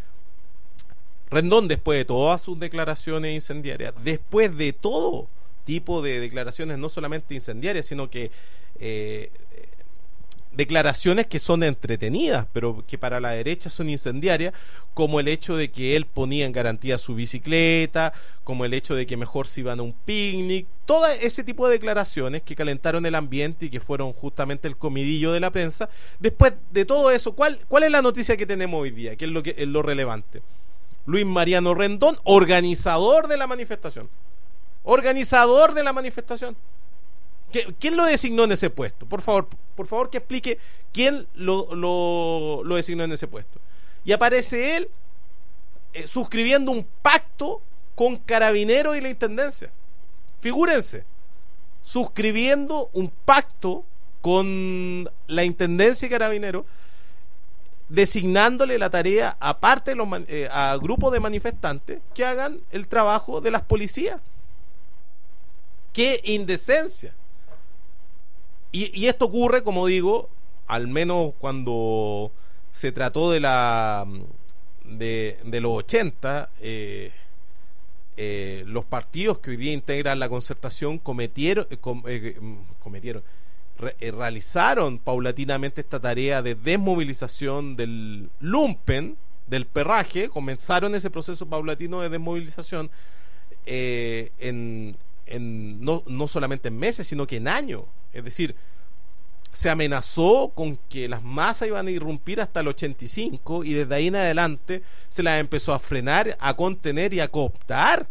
Rendón, después de todas sus declaraciones incendiarias, después de todo tipo de declaraciones no solamente incendiarias, sino que eh, declaraciones que son entretenidas, pero que para la derecha son incendiarias, como el hecho de que él ponía en garantía su bicicleta, como el hecho de que mejor se iban a un picnic, todo ese tipo de declaraciones que calentaron el ambiente y que fueron justamente el comidillo de la prensa. Después de todo eso, ¿cuál, cuál es la noticia que tenemos hoy día? ¿Qué es lo, que, es lo relevante? Luis Mariano Rendón, organizador de la manifestación. Organizador de la manifestación. ¿Quién lo designó en ese puesto? Por favor, por favor que explique quién lo, lo, lo designó en ese puesto. Y aparece él eh, suscribiendo un pacto con Carabineros y la Intendencia. Figúrense, suscribiendo un pacto con la Intendencia y Carabineros, designándole la tarea aparte de los, eh, a grupos de manifestantes que hagan el trabajo de las policías. ¡Qué indecencia! Y, y esto ocurre, como digo, al menos cuando se trató de la de, de los ochenta, eh, eh, los partidos que hoy día integran la concertación cometieron, eh, com, eh, cometieron re, eh, realizaron paulatinamente esta tarea de desmovilización del lumpen, del perraje. Comenzaron ese proceso paulatino de desmovilización eh, en En, no, no solamente en meses, sino que en años. Es decir, se amenazó con que las masas iban a irrumpir hasta el ochenta y cinco y desde ahí en adelante se las empezó a frenar, a contener y a cooptar.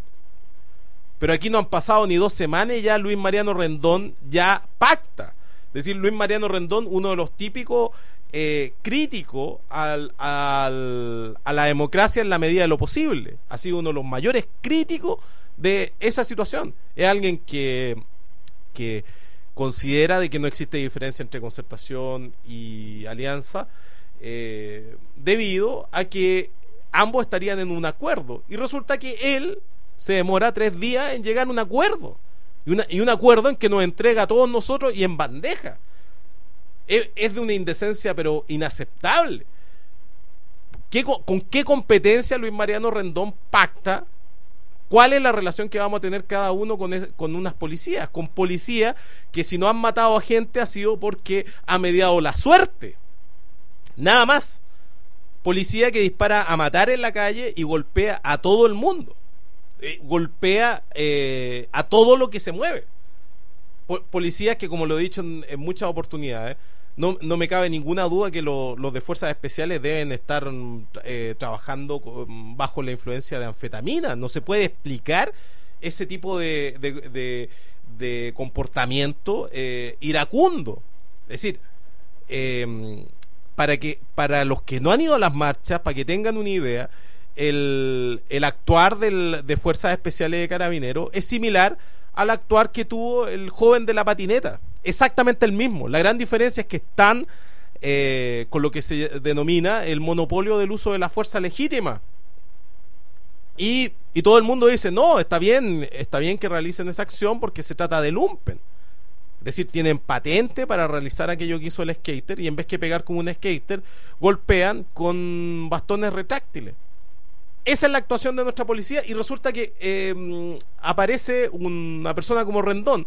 Pero aquí no han pasado ni dos semanas y ya Luis Mariano Rendón ya pacta. Es decir, Luis Mariano Rendón, uno de los típicos eh, críticos al, al, a la democracia en la medida de lo posible. Ha sido uno de los mayores críticos de esa situación. Es alguien que, que considera de que no existe diferencia entre concertación y alianza, eh, debido a que ambos estarían en un acuerdo, y resulta que él se demora tres días en llegar a un acuerdo, y, una, y un acuerdo en que nos entrega a todos nosotros y en bandeja. Es, es de una indecencia pero inaceptable. ¿Qué, ¿Con qué competencia Luis Mariano Rendón pacta? ¿Cuál es la relación que vamos a tener cada uno con, es, con unas policías? Con policías que si no han matado a gente ha sido porque ha mediado la suerte. Nada más. Policía que dispara a matar en la calle y golpea a todo el mundo. Eh, golpea eh, a todo lo que se mueve. Po- policías que, como lo he dicho en, en muchas oportunidades, no, no me cabe ninguna duda que lo, los de fuerzas especiales deben estar eh, trabajando con, bajo la influencia de anfetamina. No se puede explicar ese tipo de, de, de, de comportamiento eh, iracundo. Es decir, eh, para que para los que no han ido a las marchas, para que tengan una idea, el, el actuar del, de fuerzas especiales de Carabineros es similar al actuar que tuvo el joven de la patineta. Exactamente el mismo. La gran diferencia es que están eh, con lo que se denomina el monopolio del uso de la fuerza legítima. Y, y todo el mundo dice, no, está bien, está bien que realicen esa acción porque se trata de lumpen. Es decir, tienen patente para realizar aquello que hizo el skater y en vez que pegar como un skater, golpean con bastones retráctiles. Esa es la actuación de nuestra policía y resulta que eh, aparece una persona como Rendón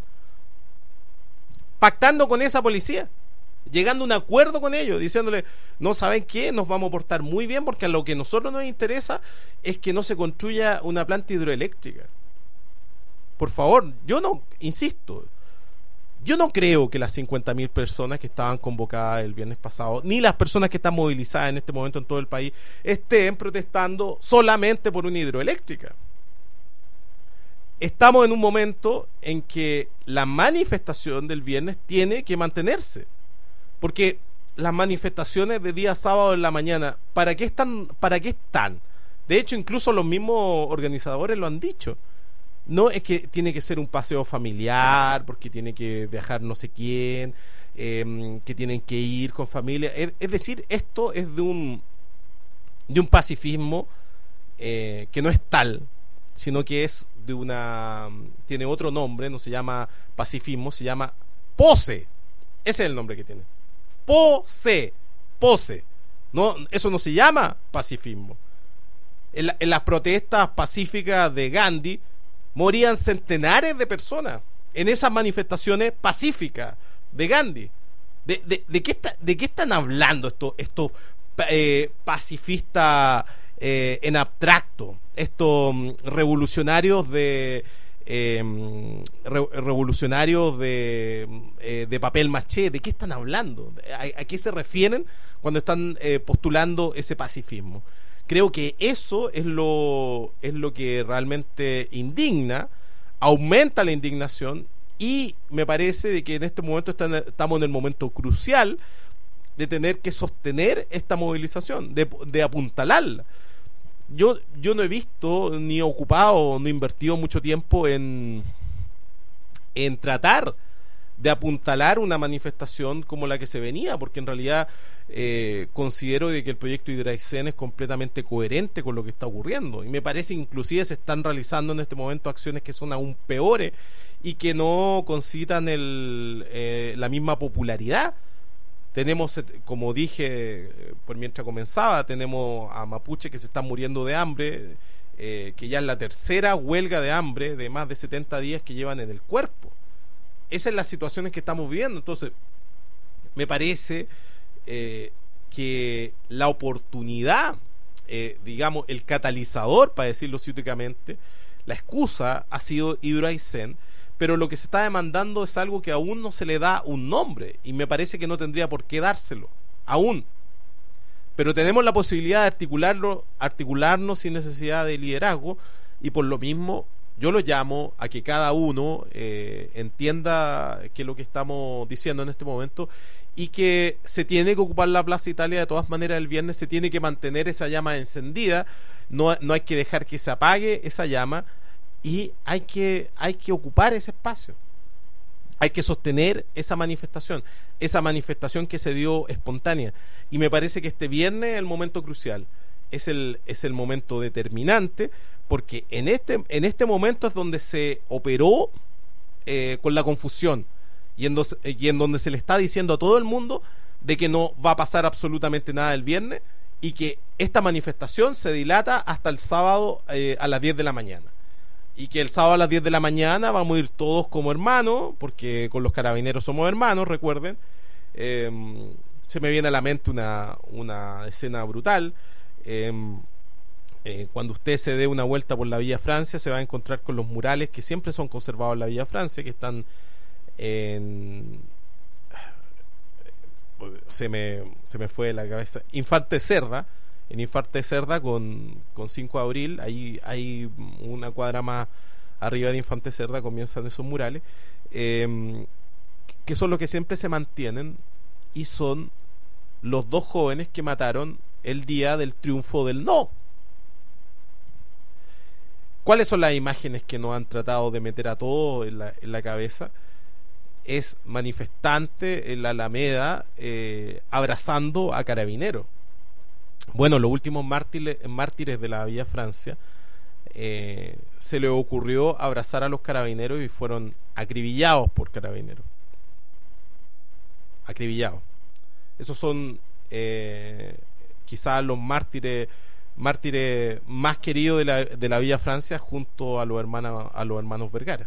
pactando con esa policía, llegando a un acuerdo con ellos, diciéndole, no, ¿saben qué? Nos vamos a portar muy bien porque a lo que a nosotros nos interesa es que no se construya una planta hidroeléctrica. Por favor, yo no, insisto, yo no creo que las cincuenta mil personas que estaban convocadas el viernes pasado, ni las personas que están movilizadas en este momento en todo el país, estén protestando solamente por una hidroeléctrica. Estamos en un momento en que la manifestación del viernes tiene que mantenerse. Porque las manifestaciones de día sábado en la mañana, ¿para qué están? ¿Para qué están? De hecho, incluso los mismos organizadores lo han dicho. No es que tiene que ser un paseo familiar, porque tiene que viajar no sé quién, eh, que tienen que ir con familia. Es, es decir, esto es de un, de un pacifismo eh, que no es tal, sino que es de una... tiene otro nombre, no se llama pacifismo, se llama pose. Ese es el nombre que tiene. Pose. Pose. No, eso no se llama pacifismo. En, la, en las protestas pacíficas de Gandhi morían centenares de personas en esas manifestaciones pacíficas de Gandhi. ¿De, de, de, qué, está, de qué están hablando estos esto, eh, pacifistas eh, en abstracto? Estos um, revolucionarios de eh, re, revolucionarios de, eh, de papel maché. ¿De qué están hablando? ¿A, a qué se refieren cuando están eh, postulando ese pacifismo? Creo que eso es lo, es lo que realmente indigna, aumenta la indignación y me parece de que en este momento están, estamos en el momento crucial de tener que sostener esta movilización, de, de apuntalarla. Yo, yo no he visto ni ocupado, no he invertido mucho tiempo en, en tratar de apuntalar una manifestación como la que se venía, porque en realidad eh, considero de que el proyecto Hydraexen es completamente coherente con lo que está ocurriendo y me parece inclusive se están realizando en este momento acciones que son aún peores y que no concitan el, eh, la misma popularidad. Tenemos, como dije por mientras comenzaba, tenemos a mapuche que se están muriendo de hambre, eh, que ya es la tercera huelga de hambre de más de setenta días que llevan en el cuerpo. Esa es la situación en que estamos viviendo. Entonces, me parece eh, que la oportunidad, eh, digamos, el catalizador, para decirlo ciúticamente, la excusa ha sido Hydraexen, pero lo que se está demandando es algo que aún no se le da un nombre, y me parece que no tendría por qué dárselo, aún. Pero tenemos la posibilidad de articularlo, articularnos sin necesidad de liderazgo, y por lo mismo yo lo llamo a que cada uno eh, entienda que lo que estamos diciendo en este momento y que se tiene que ocupar la Plaza Italia de todas maneras el viernes, se tiene que mantener esa llama encendida, no, no hay que dejar que se apague esa llama y hay que, hay que ocupar ese espacio, hay que sostener esa manifestación, esa manifestación que se dio espontánea, y me parece que este viernes es el momento crucial, es el, es el momento determinante, porque en este, en este momento es donde se operó eh, con la confusión y en, dos, y en donde se le está diciendo a todo el mundo de que no va a pasar absolutamente nada el viernes y que esta manifestación se dilata hasta el sábado eh, a las diez de la mañana. Y que el sábado a las diez de la mañana vamos a ir todos como hermanos, porque con los carabineros somos hermanos, recuerden. Eh, se me viene a la mente una, una escena brutal. Eh, eh, cuando usted se dé una vuelta por la Villa Francia, se va a encontrar con los murales que siempre son conservados en la Villa Francia, que están en... Se me, se me fue de la cabeza. Infante Cerda. En Infante Cerda con, con cinco de abril, ahí hay una cuadra más arriba de Infante Cerda, comienzan esos murales, eh, que son los que siempre se mantienen, y son los dos jóvenes que mataron el día del triunfo del no. ¿Cuáles son las imágenes que nos han tratado de meter a todos en la, en la cabeza? Es manifestante en la Alameda eh, abrazando a carabineros. Bueno, los últimos mártires, mártires de la Villa Francia eh, se les ocurrió abrazar a los carabineros y fueron acribillados por carabineros. Acribillados. Esos son eh, quizás los mártires mártires más queridos de la, de la Villa Francia, junto a los hermanos, a los hermanos Vergara.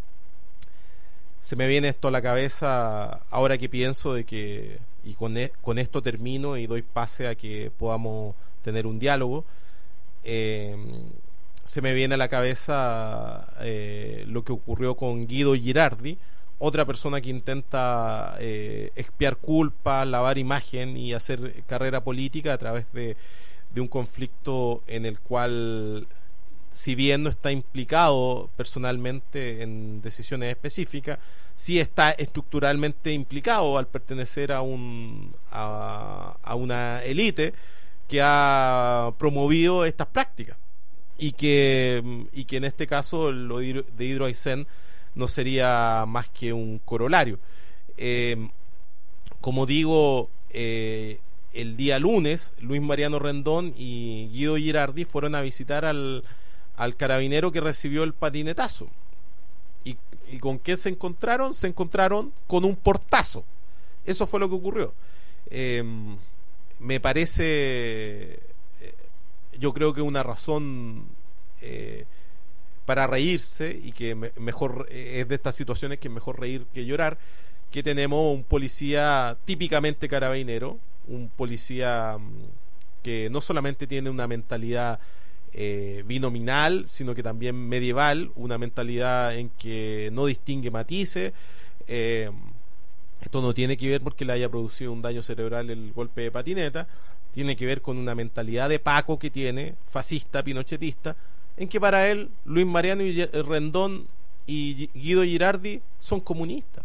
Se me viene esto a la cabeza ahora que pienso de que, y con, e, con esto termino y doy pase a que podamos tener un diálogo. Eh, se me viene a la cabeza eh, lo que ocurrió con Guido Girardi, otra persona que intenta eh, expiar culpa, lavar imagen y hacer carrera política a través de, de un conflicto en el cual, si bien no está implicado personalmente en decisiones específicas, sí está estructuralmente implicado al pertenecer a un a, a una élite que ha promovido estas prácticas, y que y que en este caso lo de Hidroaicén no sería más que un corolario. Eh, como digo, eh, el día lunes Luis Mariano Rendón y Guido Girardi fueron a visitar al al carabinero que recibió el patinetazo. ¿Y, y con qué se encontraron? Se encontraron con un portazo. Eso fue lo que ocurrió. Eh, me parece, eh, yo creo que una razón eh, para reírse, y que me, mejor eh, es de estas situaciones que es mejor reír que llorar, que tenemos un policía típicamente carabinero, un policía que no solamente tiene una mentalidad Eh, binominal, sino que también medieval, una mentalidad en que no distingue matices. Eh, esto no tiene que ver porque le haya producido un daño cerebral el golpe de patineta, tiene que ver con una mentalidad de Paco que tiene, fascista, pinochetista, en que para él Luis Mariano y Rendón y Guido Girardi son comunistas,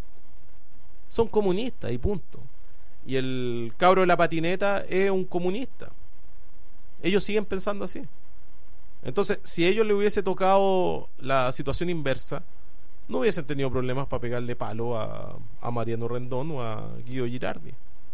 son comunistas y punto. Y el cabro de la patineta es un comunista. Ellos siguen pensando así. Entonces, si a ellos les hubiese tocado la situación inversa, no hubiesen tenido problemas para pegarle palo a, a Mariano Rendón o a Guido Girardi.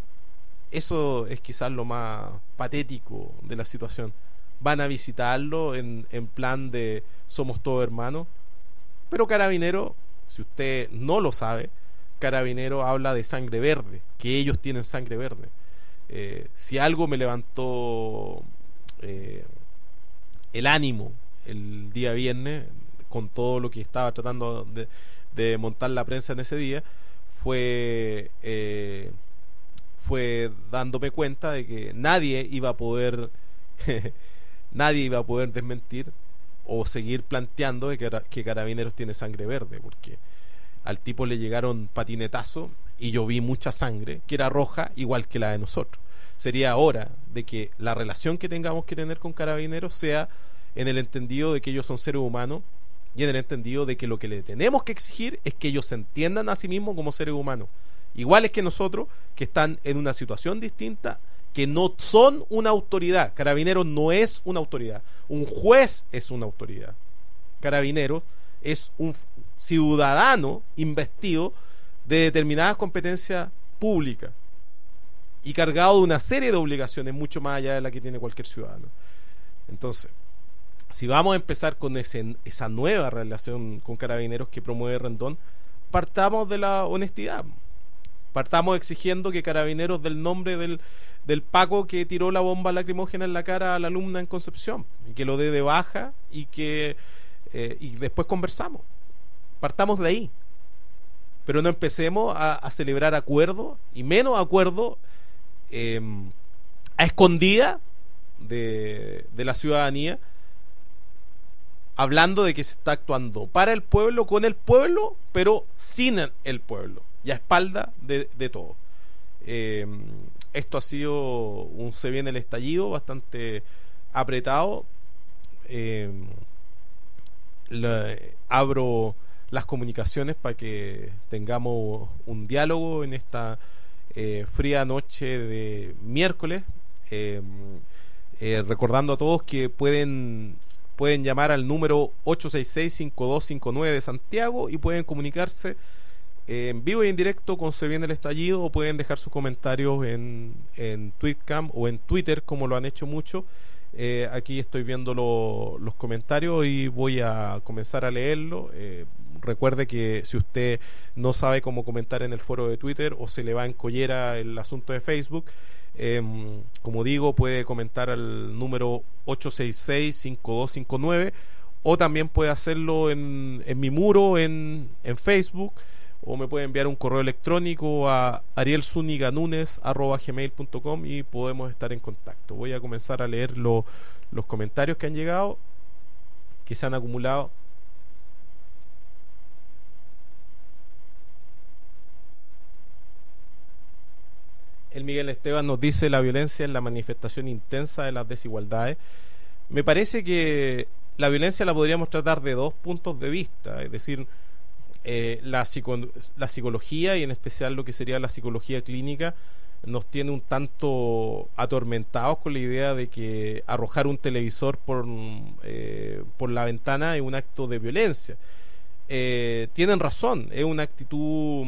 Eso es quizás lo más patético de la situación. Van a visitarlo en, en plan de somos todos hermanos, pero Carabinero, si usted no lo sabe, Carabinero habla de sangre verde, que ellos tienen sangre verde. Eh, si algo me levantó Eh, el ánimo el día viernes, con todo lo que estaba tratando de, de montar la prensa en ese día, fue eh, fue dándome cuenta de que nadie iba a poder nadie iba a poder desmentir o seguir planteando de que, que Carabineros tiene sangre verde, porque al tipo le llegaron patinetazos y yo vi mucha sangre que era roja igual que la de nosotros. Sería hora de que la relación que tengamos que tener con Carabineros sea en el entendido de que ellos son seres humanos, y en el entendido de que lo que le tenemos que exigir es que ellos se entiendan a sí mismos como seres humanos, iguales que nosotros, que están en una situación distinta, que no son una autoridad. Carabineros no es una autoridad, un juez es una autoridad. Carabineros es un ciudadano investido de determinadas competencias públicas y cargado de una serie de obligaciones mucho más allá de la que tiene cualquier ciudadano. Entonces, si vamos a empezar con ese, esa nueva relación con Carabineros que promueve Rendón, partamos de la honestidad. Partamos exigiendo que Carabineros del nombre del, del Paco que tiró la bomba lacrimógena en la cara a la alumna en Concepción, y que lo dé de baja, y que eh, y después conversamos. Partamos de ahí. Pero no empecemos a, a celebrar acuerdos, y menos acuerdos eh, a escondida de, de la ciudadanía, hablando de que se está actuando para el pueblo, con el pueblo, pero sin el, el pueblo, y a espalda de, de todo. Eh, esto ha sido un se viene el estallido bastante apretado. Eh, la, abro las comunicaciones para que tengamos un diálogo en esta eh, fría noche de miércoles, eh, eh, recordando a todos que pueden pueden llamar al número ocho seis seis, cinco dos cinco nueve de Santiago, y pueden comunicarse eh, en vivo y en directo con Se Viene el Estallido, o pueden dejar sus comentarios en, en Tweetcam o en Twitter, como lo han hecho mucho. Eh, aquí estoy viendo lo, los comentarios y voy a comenzar a leerlo. Eh, recuerde que si usted no sabe cómo comentar en el foro de Twitter, o se le va en collera el asunto de Facebook, eh, como digo, puede comentar al número ocho seis seis, cinco dos cinco nueve, o también puede hacerlo en, en mi muro en, en Facebook, o me puede enviar un correo electrónico a ariel zúñiga nunes arroba gmail punto com y podemos estar en contacto. Voy a comenzar a leer lo, los comentarios que han llegado, que se han acumulado. El Miguel Esteban nos dice: la violencia es la manifestación intensa de las desigualdades. Me parece que la violencia la podríamos tratar de dos puntos de vista, es decir, eh, la, psico la psicología, y en especial lo que sería la psicología clínica, nos tiene un tanto atormentados con la idea de que arrojar un televisor por, eh, por la ventana es un acto de violencia. Eh, tienen razón, es una actitud...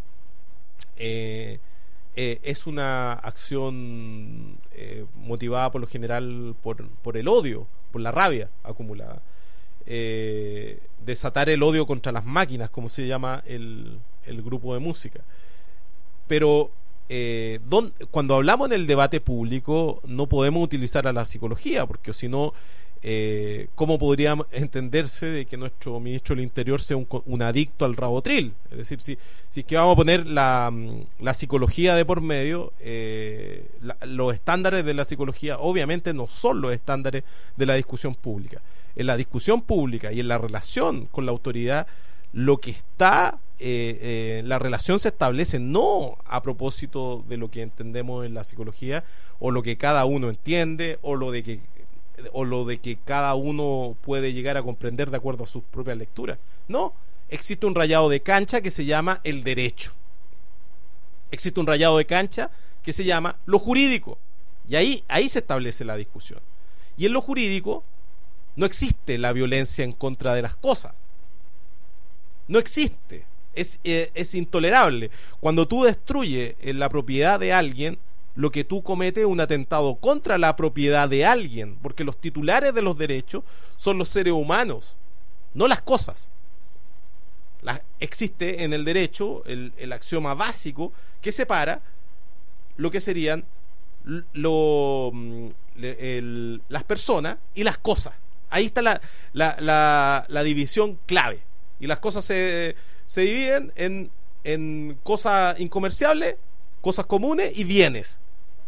Eh, Eh, es una acción eh, motivada por lo general por, por el odio, por la rabia acumulada. Eh, desatar el odio contra las máquinas, como se llama el, el grupo de música. Pero eh, don, cuando hablamos en el debate público no podemos utilizar a la psicología, porque si no, eh, ¿cómo podría entenderse de que nuestro ministro del Interior sea un, un adicto al rabotril? Es decir, si, si es que vamos a poner la, la psicología de por medio, eh, la, los estándares de la psicología obviamente no son los estándares de la discusión pública. En la discusión pública y en la relación con la autoridad, lo que está, eh, eh, la relación se establece no a propósito de lo que entendemos en la psicología, o lo que cada uno entiende, o lo de que o lo de que cada uno puede llegar a comprender de acuerdo a sus propias lecturas. No, existe un rayado de cancha que se llama el derecho. Existe un rayado de cancha que se llama lo jurídico. Y ahí, ahí se establece la discusión. Y en lo jurídico no existe la violencia en contra de las cosas. No existe. Es, eh, es intolerable. Cuando tú destruyes la propiedad de alguien, lo que tú cometes es un atentado contra la propiedad de alguien, porque los titulares de los derechos son los seres humanos, no las cosas. La, existe en el derecho el, el axioma básico que separa lo que serían lo, el, las personas y las cosas. Ahí está la, la, la, la división clave. Y las cosas se, se dividen en, en cosas incomerciables, cosas comunes y bienes.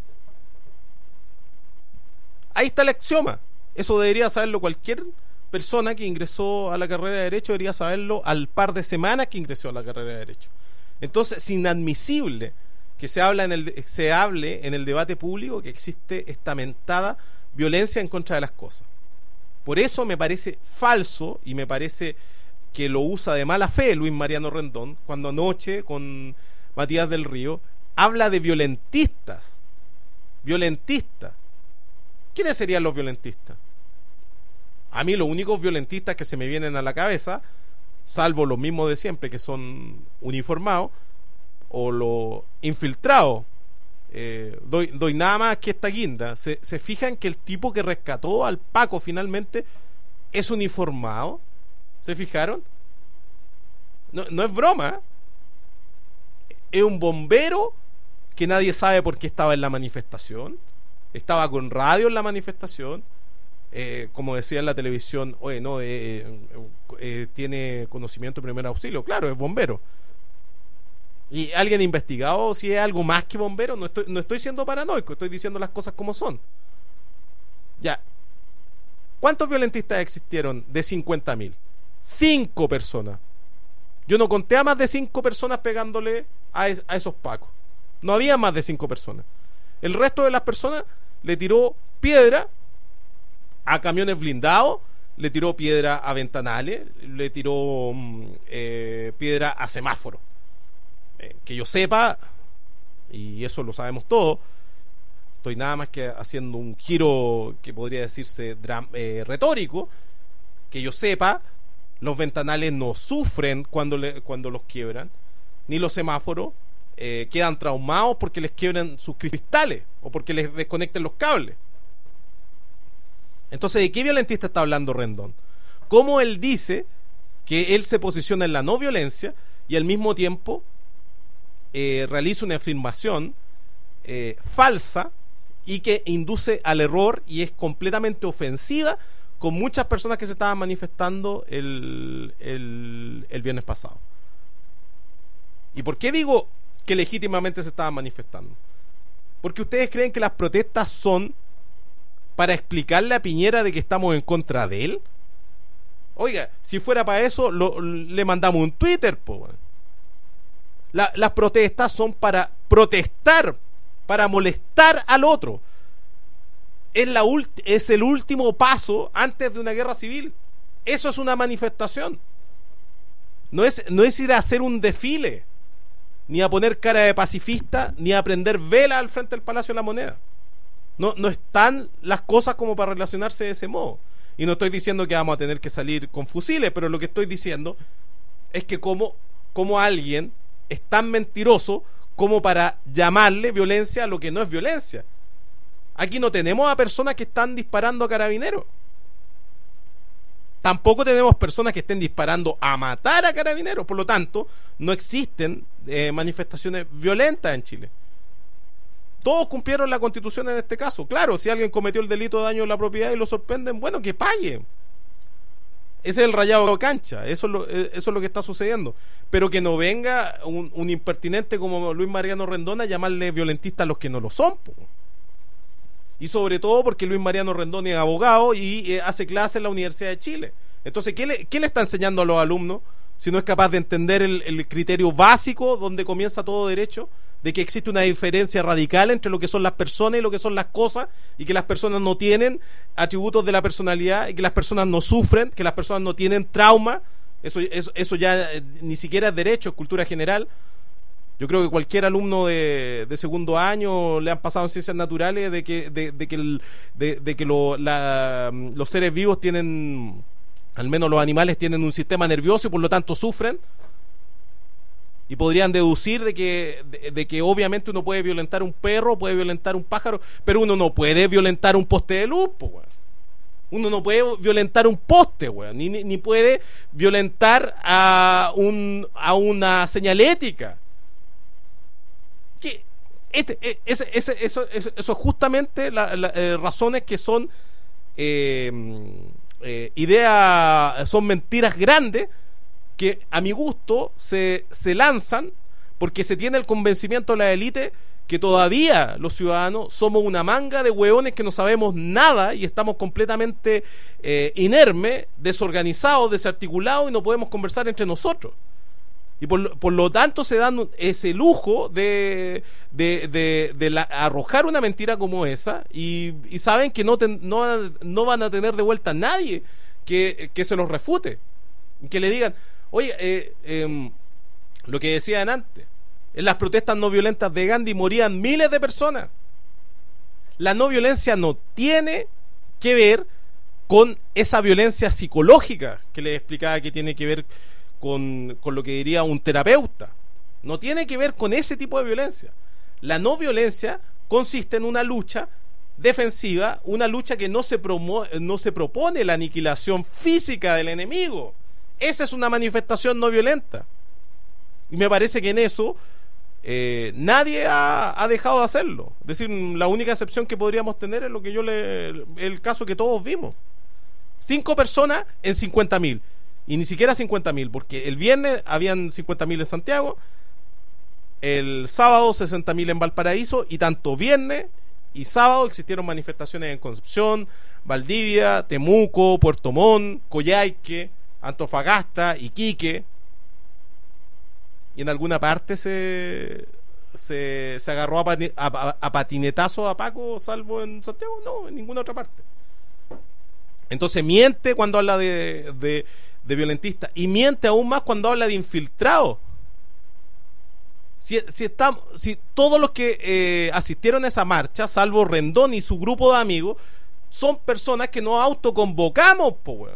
Ahí está el axioma. Eso debería saberlo cualquier persona que ingresó a la carrera de Derecho, debería saberlo al par de semanas que ingresó a la carrera de Derecho. Entonces es inadmisible que se, habla en el, se hable en el debate público que existe esta mentada violencia en contra de las cosas. Por eso me parece falso, y me parece que lo usa de mala fe Luis Mariano Rendón, cuando anoche con Matías del Río habla de violentistas. Violentistas. ¿Quiénes serían los violentistas? A mí los únicos violentistas que se me vienen a la cabeza, salvo los mismos de siempre, que son uniformados o los infiltrados, eh, doy, doy nada más que esta guinda. ¿Se, se fijan que el tipo que rescató al Paco finalmente es uniformado? ¿Se fijaron? No, no es broma. es un bombero que nadie sabe por qué estaba en la manifestación, estaba con radio en la manifestación, eh, como decía en la televisión, oye, no, eh, eh, eh, tiene conocimiento de primer auxilio, claro, es bombero. ¿Y alguien ha investigado si es algo más que bombero? No estoy, no estoy siendo paranoico, estoy diciendo las cosas como son. Ya. ¿Cuántos violentistas existieron de cincuenta mil? Cinco personas. Yo no conté a más de cinco personas pegándole a, es, a esos pacos. No había más de cinco personas. El resto de las personas le tiró piedra a camiones blindados, le tiró piedra a ventanales, le tiró eh, piedra a semáforos. Eh, que yo sepa, y eso lo sabemos todos, estoy nada más que haciendo un giro que podría decirse dram- eh, retórico, que yo sepa, los ventanales no sufren cuando, le, cuando los quiebran, ni los semáforos eh, quedan traumados porque les quiebran sus cristales o porque les desconecten los cables. Entonces, ¿de qué violentista está hablando Rendón? ¿Cómo él dice que él se posiciona en la no violencia y al mismo tiempo eh, realiza una afirmación eh, falsa y que induce al error y es completamente ofensiva con muchas personas que se estaban manifestando el, el, el viernes pasado? ¿Y por qué digo que legítimamente se estaban manifestando? Porque ustedes creen que las protestas son para explicarle a Piñera de que estamos en contra de él. Oiga, si fuera para eso lo, le mandamos un Twitter, po. La, las protestas son para protestar, para molestar al otro. Es, la ulti- es el último paso antes de una guerra civil. Eso es una manifestación. No es, no es ir a hacer un desfile, ni a poner cara de pacifista, ni a prender vela al frente del Palacio de la Moneda. No, no están las cosas como para relacionarse de ese modo. Y no estoy diciendo que vamos a tener que salir con fusiles, pero lo que estoy diciendo es que como, como alguien es tan mentiroso como para llamarle violencia a lo que no es violencia. Aquí no tenemos a personas que están disparando a carabineros. Tampoco tenemos personas que estén disparando a matar a carabineros. Por lo tanto, no existen eh, manifestaciones violentas en Chile. Todos cumplieron la Constitución en este caso. Claro, si alguien cometió el delito de daño a la propiedad y lo sorprenden, bueno, que pague. Ese es el rayado de cancha. Eso es lo, eso es lo que está sucediendo. Pero que no venga un, un impertinente como Luis Mariano Rendón a llamarle violentista a los que no lo son, po. Y sobre todo porque Luis Mariano Rendón es abogado y eh, hace clases en la Universidad de Chile. Entonces, ¿qué le, qué le está enseñando a los alumnos si no es capaz de entender el, el criterio básico donde comienza todo derecho? De que existe una diferencia radical entre lo que son las personas y lo que son las cosas, y que las personas no tienen atributos de la personalidad, y que las personas no sufren, que las personas no tienen trauma. Eso, eso, eso ya eh, ni siquiera es derecho, es cultura general. Yo creo que cualquier alumno de, de segundo año le han pasado en ciencias naturales de que, de, de que, el, de, de que lo, la, los seres vivos tienen, al menos los animales tienen un sistema nervioso y por lo tanto sufren. Y podrían deducir de que, de, de que obviamente uno puede violentar un perro, puede violentar un pájaro, pero uno no puede violentar un poste de luz, pues, weón. Uno no puede violentar un poste, weón, ni, ni, ni puede violentar a, un, a una señalética. Que este, ese, ese, eso, eso, eso justamente las la, eh, razones que son eh, eh, ideas, son mentiras grandes, que a mi gusto se, se lanzan porque se tiene el convencimiento de la élite que todavía los ciudadanos somos una manga de hueones que no sabemos nada y estamos completamente eh, inermes, desorganizados, desarticulados y no podemos conversar entre nosotros. Y por, por lo tanto se dan ese lujo de, de, de, de la, arrojar una mentira como esa y, y saben que no, ten, no, no van a tener de vuelta a nadie que, que se los refute, que le digan: oye, eh, eh, lo que decían antes, en las protestas no violentas de Gandhi morían miles de personas. La no violencia no tiene que ver con esa violencia psicológica que les explicaba que tiene que ver con, con lo que diría un terapeuta. No tiene que ver con ese tipo de violencia. La no violencia consiste en una lucha defensiva, una lucha que no se, promo- no se propone la aniquilación física del enemigo. Esa es una manifestación no violenta. Y me parece que en eso eh, nadie ha, ha dejado de hacerlo. Es decir, la única excepción que podríamos tener es lo que yo le, el caso que todos vimos. Cinco personas en cincuenta mil. Y ni siquiera cincuenta mil, porque el viernes habían cincuenta mil en Santiago, el sábado sesenta mil en Valparaíso, y tanto viernes y sábado existieron manifestaciones en Concepción, Valdivia, Temuco, Puerto Montt, Coyhaique, Antofagasta, Iquique. Y en alguna parte se se, se agarró a, pati, a, a, a patinetazo a Paco, salvo en Santiago. No, en ninguna otra parte. Entonces miente cuando habla de, de, de violentista, y miente aún más cuando habla de infiltrado. Si, si, estamos, si todos los que eh, asistieron a esa marcha, salvo Rendón y su grupo de amigos, son personas que nos autoconvocamos, po, weón.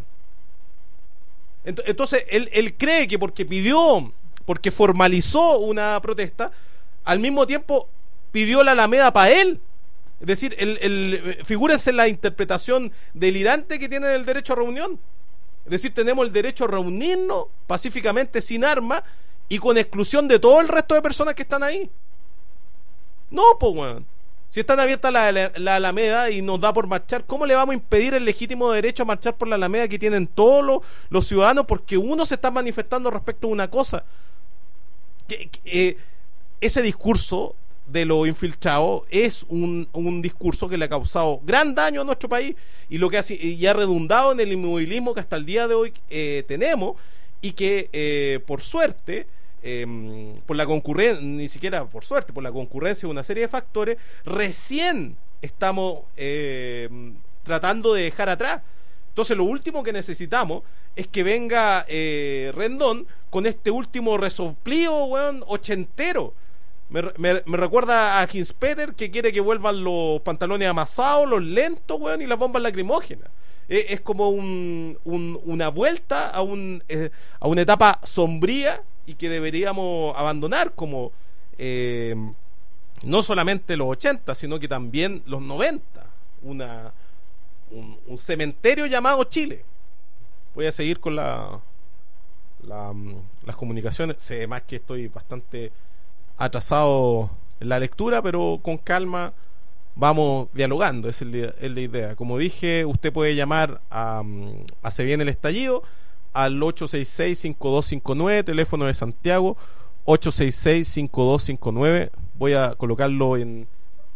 Entonces él, él cree que porque pidió, porque formalizó una protesta, al mismo tiempo pidió la Alameda para él. Es decir, el, el, figúrense la interpretación delirante que tiene el derecho a reunión. Es decir, tenemos el derecho a reunirnos pacíficamente, sin armas, y con exclusión de todo el resto de personas que están ahí. No, pues, weón. Si están abiertas la, la, la Alameda y nos da por marchar, ¿cómo le vamos a impedir el legítimo derecho a marchar por la Alameda que tienen todos los, los ciudadanos? Porque uno se está manifestando respecto a una cosa. Que, que, eh, ese discurso de los infiltrados es un, un discurso que le ha causado gran daño a nuestro país, y lo que ha, y ha redundado en el inmovilismo que hasta el día de hoy eh, tenemos, y que eh, por suerte, eh, por la concurrencia, ni siquiera por suerte, por la concurrencia de una serie de factores, recién estamos eh, tratando de dejar atrás. Entonces lo último que necesitamos es que venga eh, Rendón con este último resoplío, weón, ochentero. Me, me, me recuerda a Hinspeter, que quiere que vuelvan los pantalones amasados, los lentos, weón, y las bombas lacrimógenas. Es, es como un, un, una vuelta a, un, eh, a una etapa sombría, y que deberíamos abandonar, como eh, no solamente los ochenta, sino que también los noventa. Una, un, un cementerio llamado Chile. Voy a seguir con la, la las comunicaciones. Sé más que estoy bastante atrasado en la lectura, pero con calma vamos dialogando. Esa es la idea. Como dije, usted puede llamar a, a Se Viene el Estallido al ocho seis seis, cinco dos cinco nueve, teléfono de Santiago, ocho seis seis, cinco dos cinco nueve. Voy a colocarlo en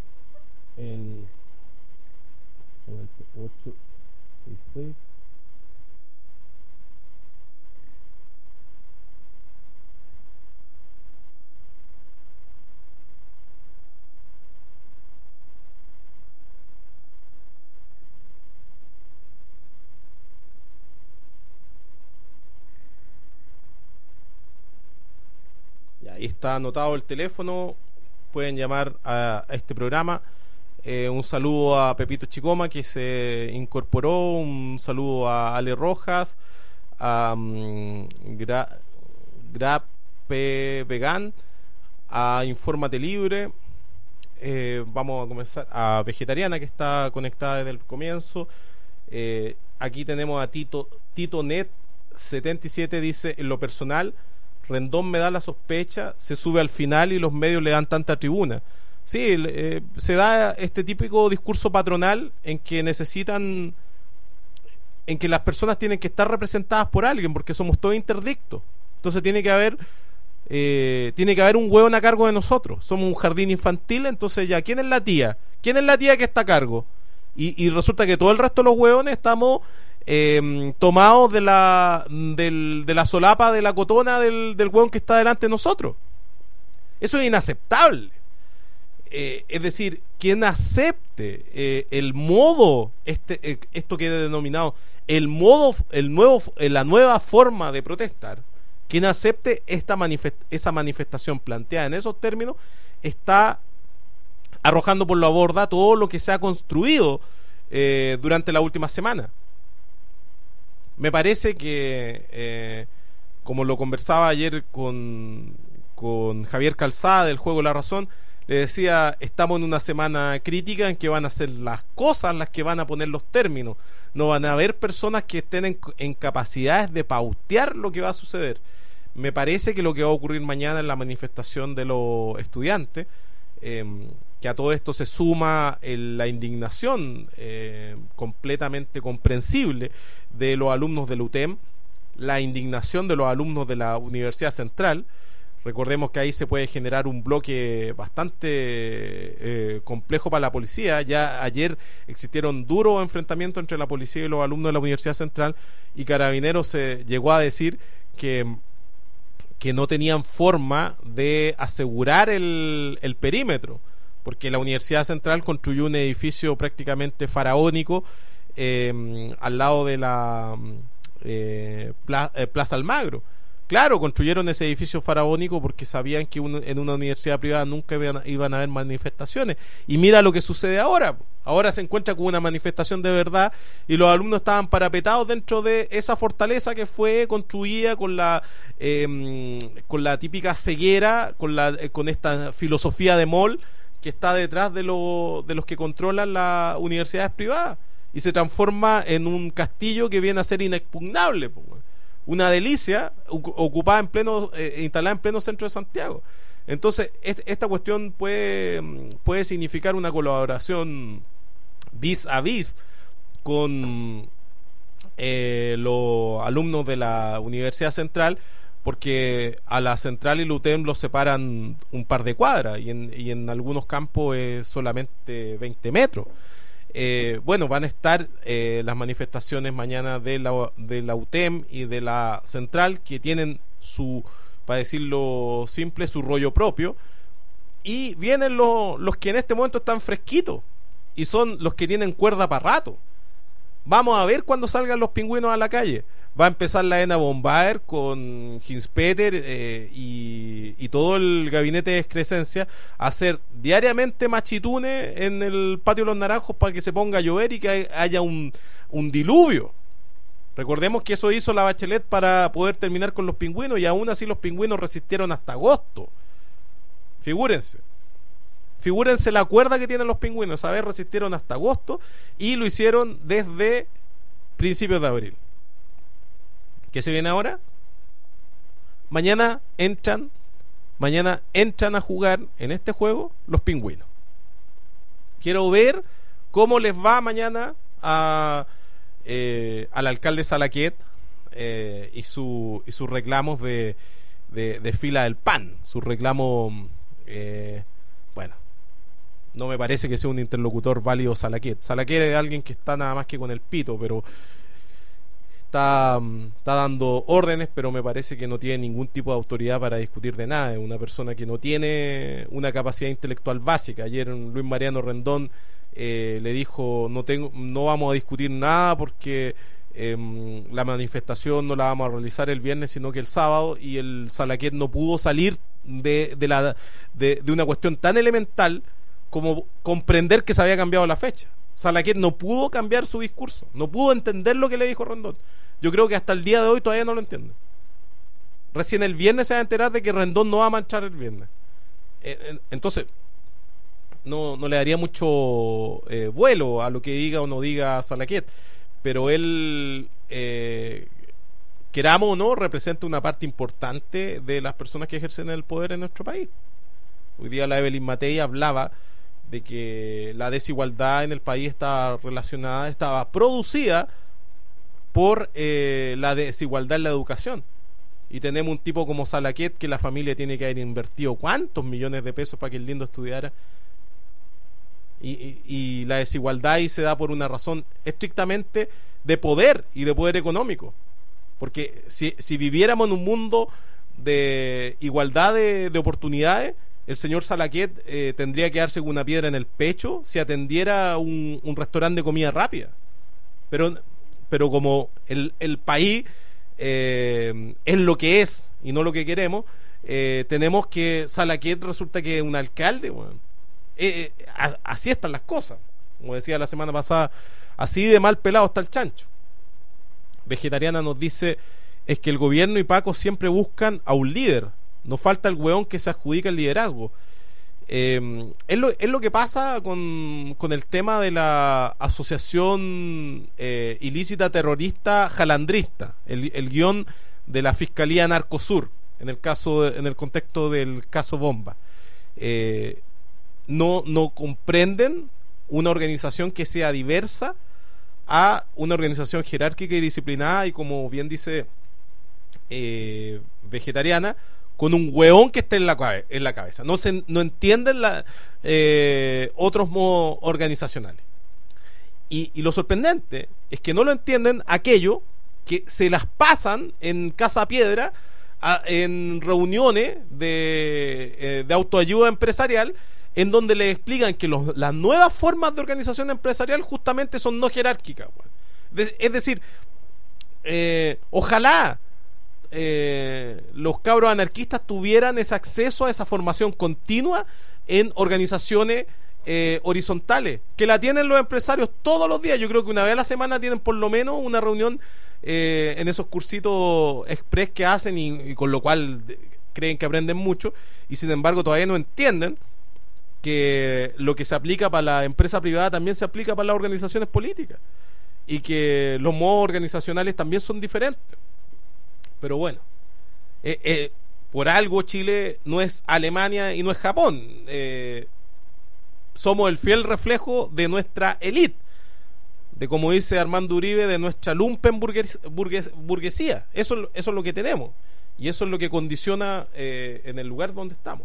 en ocho seis seis. Ahí está anotado el teléfono, pueden llamar a, a este programa. Eh, un saludo a Pepito Chicoma, que se incorporó, un saludo a Ale Rojas, a um, Gra, Grape Vegan, a Infórmate Libre. Eh, vamos a comenzar a Vegetariana, que está conectada desde el comienzo. Eh, aquí tenemos a Tito Tito Net setenta y siete, dice: en lo personal, Rendón me da la sospecha, se sube al final y los medios le dan tanta tribuna. Sí, eh, se da este típico discurso patronal en que necesitan, en que las personas tienen que estar representadas por alguien, porque somos todos interdictos. Entonces tiene que haber eh, tiene que haber un hueón a cargo de nosotros. Somos un jardín infantil, entonces ya, ¿quién es la tía? ¿Quién es la tía que está a cargo? Y, y resulta que todo el resto de los hueones estamos Eh, tomados de la del, de la solapa, de la cotona del, del hueón que está delante de nosotros. Eso es inaceptable. Eh, es decir, quien acepte eh, el modo, este eh, esto que he denominado el modo, el nuevo, eh, la nueva forma de protestar, quien acepte esta manifest esa manifestación planteada en esos términos, está arrojando por la borda todo lo que se ha construido eh, durante la última semana. Me parece que, eh, como lo conversaba ayer con, con Javier Calzada del Juego de la Razón, le decía, estamos en una semana crítica en que van a ser las cosas las que van a poner los términos. No van a haber personas que estén en, en capacidades de pautear lo que va a suceder. Me parece que lo que va a ocurrir mañana en la manifestación de los estudiantes, eh, que a todo esto se suma el, la indignación eh, completamente comprensible de los alumnos del U T E M, la indignación de los alumnos de la Universidad Central. Recordemos que ahí se puede generar un bloque bastante eh, complejo para la policía. Ya ayer existieron duros enfrentamientos entre la policía y los alumnos de la Universidad Central, y Carabineros se llegó a decir que que no tenían forma de asegurar el, el perímetro, porque la Universidad Central construyó un edificio prácticamente faraónico eh, al lado de la eh, Pla, eh, Plaza Almagro. Claro, construyeron ese edificio faraónico porque sabían que un, en una universidad privada nunca iban, iban a haber manifestaciones. Y mira lo que sucede ahora. Ahora se encuentra con una manifestación de verdad y los alumnos estaban parapetados dentro de esa fortaleza que fue construida con la eh, con la típica ceguera, con la eh, con esta filosofía de mall que está detrás de, lo, de los que controlan las universidades privadas, y se transforma en un castillo que viene a ser inexpugnable, pues. Una delicia ocupada en pleno, eh, instalada en pleno centro de Santiago. Entonces, est esta cuestión puede, puede significar una colaboración vis a vis con eh, los alumnos de la Universidad Central, porque a la Central y el U T E M los separan un par de cuadras, y en, y en algunos campos es solamente veinte metros. Eh, bueno, van a estar eh, las manifestaciones mañana de la, de la U T E M y de la Central, que tienen su, para decirlo simple, su rollo propio, y vienen los, los que en este momento están fresquitos y son los que tienen cuerda para rato. Vamos a ver cuando salgan los pingüinos a la calle. Va a empezar la ENA Bombaer con Hinspeter eh, y, y todo el gabinete de excrescencia a hacer diariamente machitunes en el patio de los Naranjos para que se ponga a llover y que haya un, un diluvio. Recordemos que eso hizo la Bachelet para poder terminar con los pingüinos, y aún así los pingüinos resistieron hasta agosto. Figúrense. Figúrense la cuerda que tienen los pingüinos. A ver, resistieron hasta agosto y lo hicieron desde principios de abril. ¿Qué se viene ahora? Mañana entran, mañana entran a jugar en este juego los pingüinos. Quiero ver cómo les va mañana a, eh, al alcalde Salaquet eh, y, su, y sus reclamos de, de, de fila del pan. Sus reclamos, eh, bueno, no me parece que sea un interlocutor válido Salaquet. Salaquet es alguien que está nada más que con el pito, pero Está, está dando órdenes, pero me parece que no tiene ningún tipo de autoridad para discutir de nada. Es una persona que no tiene una capacidad intelectual básica. Ayer Luis Mariano Rendón eh, le dijo: no tengo, no vamos a discutir nada porque eh, la manifestación no la vamos a realizar el viernes, sino que el sábado. Y el Salaquet no pudo salir de, de, la, de, de una cuestión tan elemental como comprender que se había cambiado la fecha. Salaquet no pudo cambiar su discurso, no pudo entender lo que le dijo Rendón. Yo creo que hasta el día de hoy todavía no lo entiende. Recién el viernes se va a enterar de que Rendón no va a marchar el viernes. Eh, entonces, no, no le daría mucho eh, vuelo a lo que diga o no diga Salaquet, pero él, eh, queramos o no, representa una parte importante de las personas que ejercen el poder en nuestro país. Hoy día la Evelyn Matei hablaba de que la desigualdad en el país estaba relacionada, estaba producida por eh, la desigualdad en la educación. Y tenemos un tipo como Salaquet que la familia tiene que haber invertido cuántos millones de pesos para que el lindo estudiara. Y, y, y la desigualdad ahí se da por una razón estrictamente de poder y de poder económico. Porque si, si viviéramos en un mundo de igualdad de, de oportunidades, el señor Salaquet eh, tendría que darse una piedra en el pecho si atendiera un, un restaurante de comida rápida. Pero, pero como el, el país eh, es lo que es y no lo que queremos, eh, tenemos que Salaquet resulta que es un alcalde. Bueno. Eh, eh, a, así están las cosas. Como decía la semana pasada, así de mal pelado está el chancho. Vegetariana nos dice: es que el gobierno y Paco siempre buscan a un líder. No falta el hueón que se adjudica el liderazgo. Eh, es, lo, es lo que pasa con, con el tema de la asociación eh, ilícita terrorista jalandrista, el, el guión de la Fiscalía Narcosur. en el caso, en el contexto del caso Bomba. Eh, no, no comprenden una organización que sea diversa a una organización jerárquica y disciplinada y, como bien dice, eh, vegetariana, con un hueón que esté en la, cabe, en la cabeza. No, se, no entienden la, eh, otros modos organizacionales. Y, y lo sorprendente es que no lo entienden aquellos que se las pasan en Casa Piedra a, en reuniones de, eh, de autoayuda empresarial, en donde les explican que los, las nuevas formas de organización empresarial justamente son no jerárquicas. De, es decir, eh, ojalá eh, los cabros anarquistas tuvieran ese acceso a esa formación continua en organizaciones eh, horizontales, que la tienen los empresarios todos los días. Yo creo que una vez a la semana tienen por lo menos una reunión eh, en esos cursitos express que hacen, y, y con lo cual creen que aprenden mucho, y sin embargo todavía no entienden que lo que se aplica para la empresa privada también se aplica para las organizaciones políticas, y que los modos organizacionales también son diferentes. Pero bueno, eh, eh, por algo Chile no es Alemania y no es Japón. Eh, somos el fiel reflejo de nuestra élite, de, como dice Armando Uribe, de nuestra lumpen burgues, burgues, burguesía. Eso, eso es lo que tenemos, y eso es lo que condiciona eh, en el lugar donde estamos.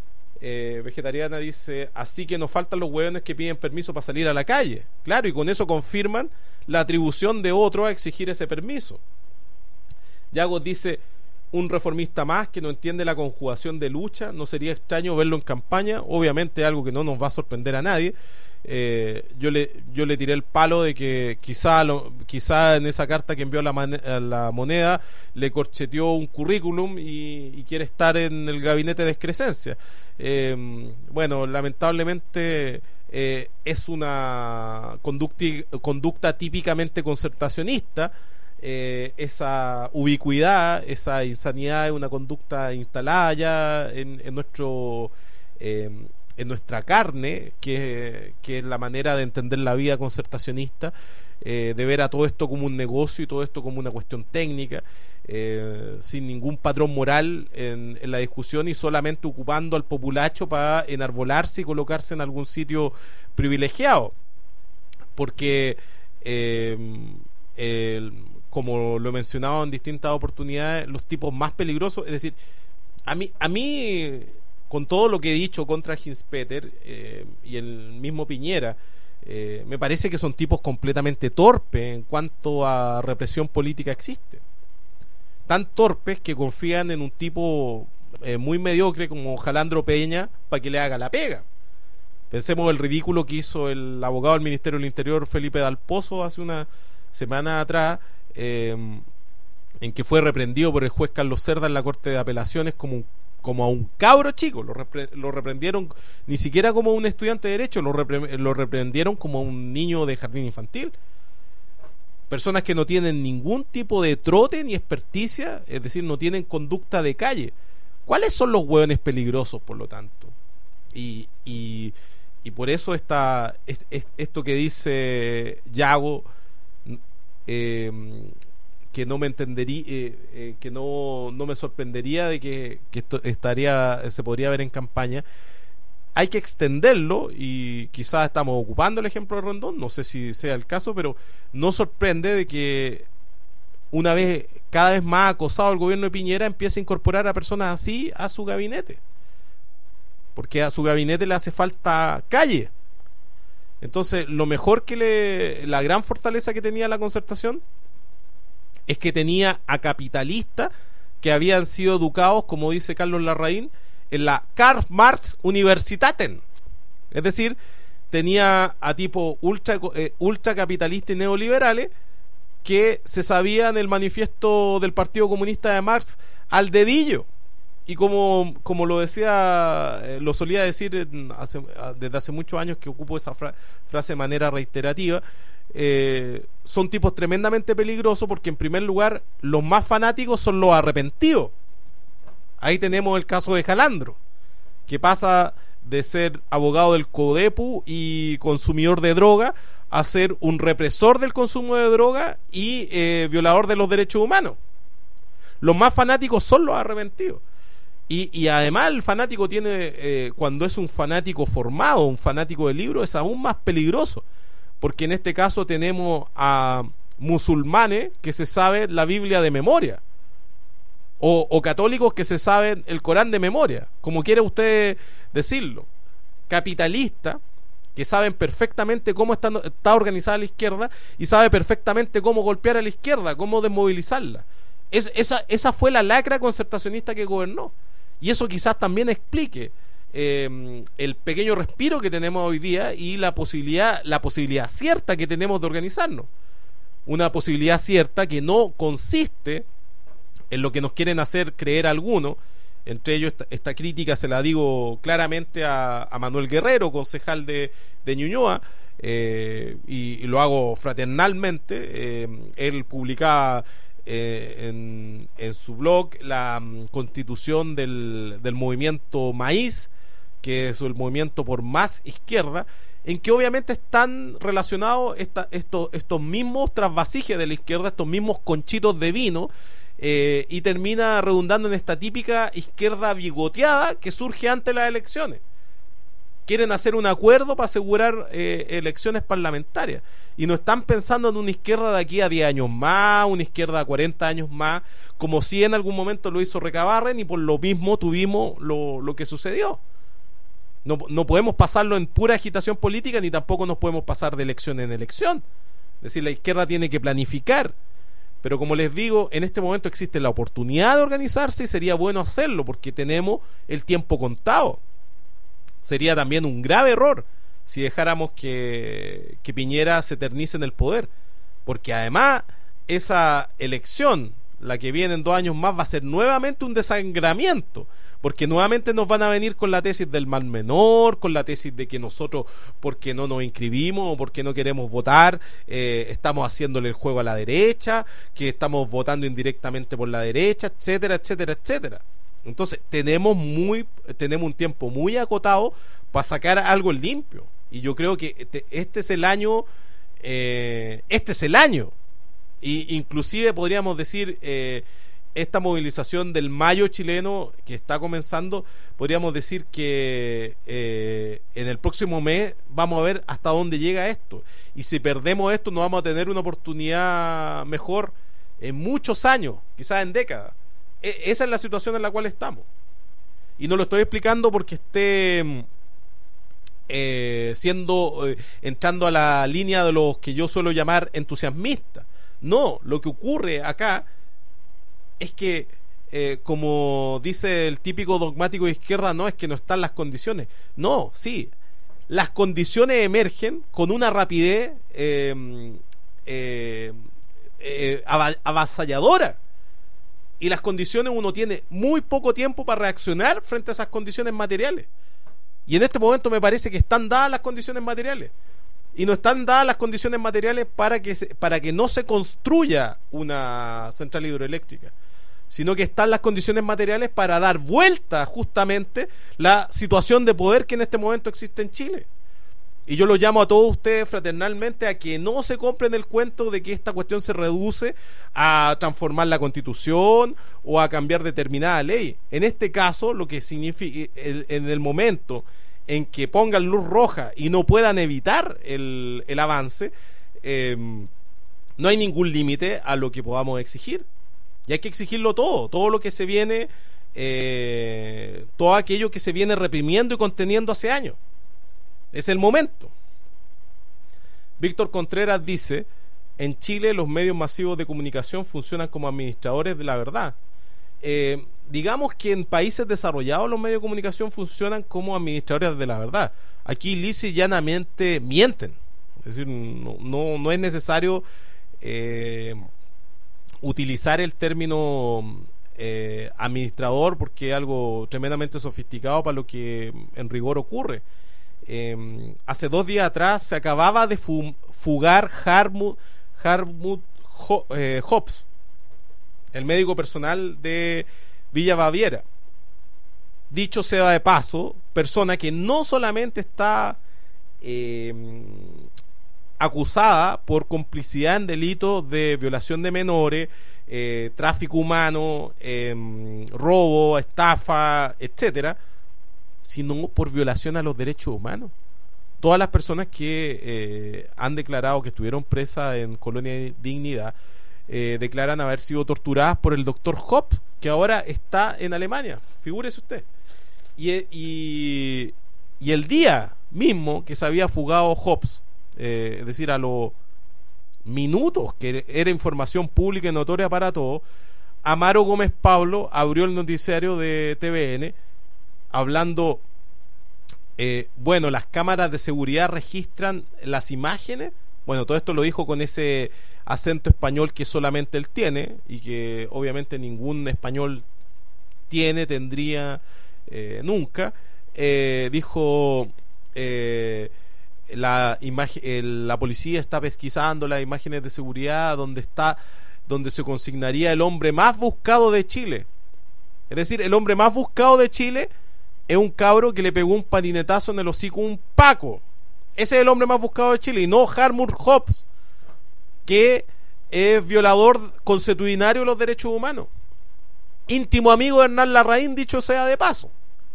Eh, vegetariana dice: así que nos faltan los hueones que piden permiso para salir a la calle. Claro, y con eso confirman la atribución de otro a exigir ese permiso. Yagos dice: un reformista más que no entiende la conjugación de lucha. No sería extraño verlo en campaña. Obviamente algo que no nos va a sorprender a nadie. eh, yo le yo le tiré el palo de que quizá lo, quizá en esa carta que envió a la, man, a la Moneda le corcheteó un currículum y, y quiere estar en el gabinete de excrescencia. Eh, bueno, lamentablemente eh, es una conducta, conducta típicamente concertacionista. Eh, esa ubicuidad, esa insanidad es una conducta instalada ya en, en nuestro eh, en nuestra carne, que, que es la manera de entender la vida concertacionista, eh, de ver a todo esto como un negocio y todo esto como una cuestión técnica, eh, sin ningún patrón moral en, en la discusión, y solamente ocupando al populacho para enarbolarse y colocarse en algún sitio privilegiado. Porque eh, el como lo he mencionado en distintas oportunidades, los tipos más peligrosos, es decir, a mí, a mí con todo lo que he dicho contra Hinspeter eh, y el mismo Piñera, eh, me parece que son tipos completamente torpes en cuanto a represión política existe. Tan torpes que confían en un tipo eh, muy mediocre como Jalandro Peña para que le haga la pega. Pensemos el ridículo que hizo el abogado del Ministerio del Interior, Felipe Dalpozo, hace una semana atrás, Eh, en que fue reprendido por el juez Carlos Cerda en la Corte de Apelaciones como un, como a un cabro chico. Lo, repre, lo reprendieron ni siquiera como un estudiante de derecho, lo, repre, lo reprendieron como a un niño de jardín infantil. Personas que no tienen ningún tipo de trote ni experticia, es decir, no tienen conducta de calle. ¿Cuáles son los hueones peligrosos, por lo tanto? Y, y, y por eso está es, es, esto que dice Yago, Eh, que no me entendería, eh, eh, que no, no me sorprendería de que, que esto estaría, se podría ver en campaña. Hay que extenderlo, y quizás estamos ocupando el ejemplo de Rondón, no sé si sea el caso, pero no sorprende de que una vez, cada vez más acosado el gobierno de Piñera, empiece a incorporar a personas así a su gabinete, porque a su gabinete le hace falta calle. Entonces, lo mejor que le... la gran fortaleza que tenía la Concertación es que tenía a capitalistas que habían sido educados, como dice Carlos Larraín, en la Karl Marx Universitaten. Es decir, tenía a tipos ultra, eh, ultracapitalistas y neoliberales que se sabían el manifiesto del Partido Comunista de Marx al dedillo. Y como, como lo decía, eh, lo solía decir hace, desde hace muchos años, que ocupo esa fra- frase de manera reiterativa, eh, son tipos tremendamente peligrosos, porque en primer lugar los más fanáticos son los arrepentidos. Ahí tenemos el caso de Jalandro, que pasa de ser abogado del CODEPU y consumidor de droga a ser un represor del consumo de droga y eh, violador de los derechos humanos. los más fanáticos son los arrepentidos. Y, y además el fanático tiene, eh, cuando es un fanático formado, un fanático del libro, es aún más peligroso, porque en este caso tenemos a musulmanes que se saben la Biblia de memoria, o, o católicos que se saben el Corán de memoria, como quiera usted decirlo, capitalistas que saben perfectamente cómo está, está organizada la izquierda y sabe perfectamente cómo golpear a la izquierda, cómo desmovilizarla. Es, esa, esa fue la lacra concertacionista que gobernó, y eso quizás también explique eh, el pequeño respiro que tenemos hoy día y la posibilidad, la posibilidad cierta que tenemos de organizarnos. Una posibilidad cierta que no consiste en lo que nos quieren hacer creer algunos. Entre ellos esta, esta crítica se la digo claramente a, a Manuel Guerrero, concejal de, de Ñuñoa, eh, y, y lo hago fraternalmente. Eh, él publicaba eh, en, en su blog la um, constitución del, del movimiento Maíz, que es el movimiento por más izquierda, en que obviamente están relacionados esta, estos, estos mismos trasvasijes de la izquierda, estos mismos conchitos de vino, eh, y termina redundando en esta típica izquierda bigoteada que surge ante las elecciones. Quieren hacer un acuerdo para asegurar eh, elecciones parlamentarias, y no están pensando en una izquierda de aquí a diez años más, una izquierda a cuarenta años más, como si en algún momento lo hizo Recabarren, y por lo mismo tuvimos lo, lo que sucedió. No, no podemos pasarlo en pura agitación política, ni tampoco nos podemos pasar de elección en elección. Es decir, la izquierda tiene que planificar. Pero como les digo, en este momento existe la oportunidad de organizarse y sería bueno hacerlo porque tenemos el tiempo contado. Sería también un grave error si dejáramos que, que Piñera se eternice en el poder, porque además esa elección, la que viene en dos años más, va a ser nuevamente un desangramiento, porque nuevamente nos van a venir con la tesis del mal menor, con la tesis de que nosotros, porque no nos inscribimos o porque no queremos votar, eh, estamos haciéndole el juego a la derecha, que estamos votando indirectamente por la derecha, etcétera, etcétera, etcétera. Entonces tenemos muy tenemos un tiempo muy acotado para sacar algo limpio, y yo creo que este, este es el año eh, este es el año y inclusive podríamos decir eh, esta movilización del mayo chileno que está comenzando, podríamos decir que eh, en el próximo mes vamos a ver hasta dónde llega esto, y si perdemos esto no vamos a tener una oportunidad mejor en muchos años, quizás en décadas. E- esa es la situación en la cual estamos, y no lo estoy explicando porque esté eh, siendo eh, entrando a la línea de los que yo suelo llamar entusiasmistas. No, lo que ocurre acá es que, eh, como dice el típico dogmático de izquierda, no es que no están las condiciones. No, sí, las condiciones emergen con una rapidez eh, eh, eh, avasalladora. Y las condiciones, uno tiene muy poco tiempo para reaccionar frente a esas condiciones materiales. Y en este momento me parece que están dadas las condiciones materiales. Y no están dadas las condiciones materiales para que, se, para que no se construya una central hidroeléctrica, sino que están las condiciones materiales para dar vuelta justamente la situación de poder que en este momento existe en Chile. Y yo lo llamo a todos ustedes fraternalmente a que no se compren el cuento de que esta cuestión se reduce a transformar la Constitución o a cambiar determinada ley. En este caso, lo que significa, en el momento en que pongan luz roja y no puedan evitar el, el avance, eh, no hay ningún límite a lo que podamos exigir. Y hay que exigirlo todo, todo lo que se viene, eh, todo aquello que se viene reprimiendo y conteniendo hace años. Es el momento. Víctor Contreras dice: en Chile los medios masivos de comunicación funcionan como administradores de la verdad. Eh, digamos que en países desarrollados los medios de comunicación funcionan como administradores de la verdad. Aquí lisa y llanamente mienten. Es decir, no, no, no es necesario eh, utilizar el término eh, administrador, porque es algo tremendamente sofisticado para lo que en rigor ocurre. Eh, hace dos días atrás se acababa de fu- fugar Harmut, Harmut Ho- eh, Hobbs, el médico personal de Villa Baviera. Dicho sea de paso, persona que no solamente está eh, acusada por complicidad en delitos de violación de menores, eh, tráfico humano, eh, robo, estafa, etcétera, sino por violación a los derechos humanos. Todas las personas que eh, han declarado que estuvieron presas en Colonia Dignidad eh, declaran haber sido torturadas por el doctor Hobbs, que ahora está en Alemania, figúrese usted. Y, y, y el día mismo que se había fugado Hobbs, eh, es decir, a los minutos, que era información pública y notoria para todos, Amaro Gómez Pablo abrió el noticiario de T V N hablando, eh, bueno, las cámaras de seguridad registran las imágenes. Bueno, todo esto lo dijo con ese acento español que solamente él tiene y que obviamente ningún español tiene, tendría eh, nunca. Eh, dijo, eh, la imagen, eh, la policía está pesquisando las imágenes de seguridad donde está, donde se consignaría el hombre más buscado de Chile. Es decir, el hombre más buscado de Chile es un cabro que le pegó un patinetazo en el hocico a un Paco. Ese es el hombre más buscado de Chile, y no Harmut Hobbs, que es violador consuetudinario de los derechos humanos, íntimo amigo de Hernán Larraín, dicho sea de paso,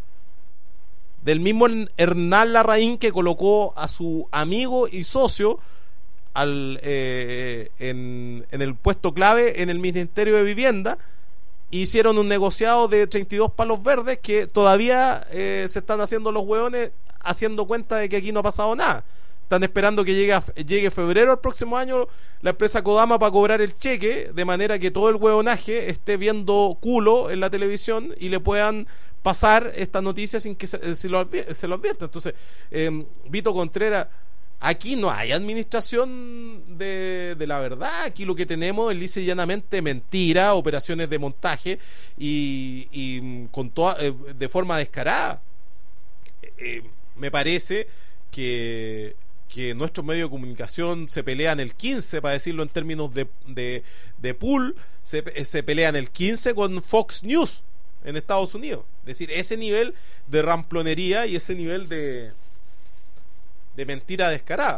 del mismo Hernán Larraín que colocó a su amigo y socio al, eh, en, en el puesto clave en el Ministerio de Vivienda. Hicieron un negociado de treinta y dos palos verdes que todavía eh, se están haciendo los hueones, haciendo cuenta de que aquí no ha pasado nada. Están esperando que llegue, a, llegue febrero del próximo año la empresa Kodama para cobrar el cheque, de manera que todo el hueonaje esté viendo culo en la televisión y le puedan pasar esta noticia sin que se, se, lo, se lo advierta. Entonces, eh, Vito Contreras, aquí no hay administración de, de la verdad. Aquí lo que tenemos es lisa y llanamente mentira, operaciones de montaje y, y con toda, eh, de forma descarada. Eh, me parece que, que nuestros medios de comunicación se pelean el quince, para decirlo en términos de, de, de pool, se, se pelean el quince con Fox News en Estados Unidos. Es decir, ese nivel de ramplonería y ese nivel de de mentira descarada.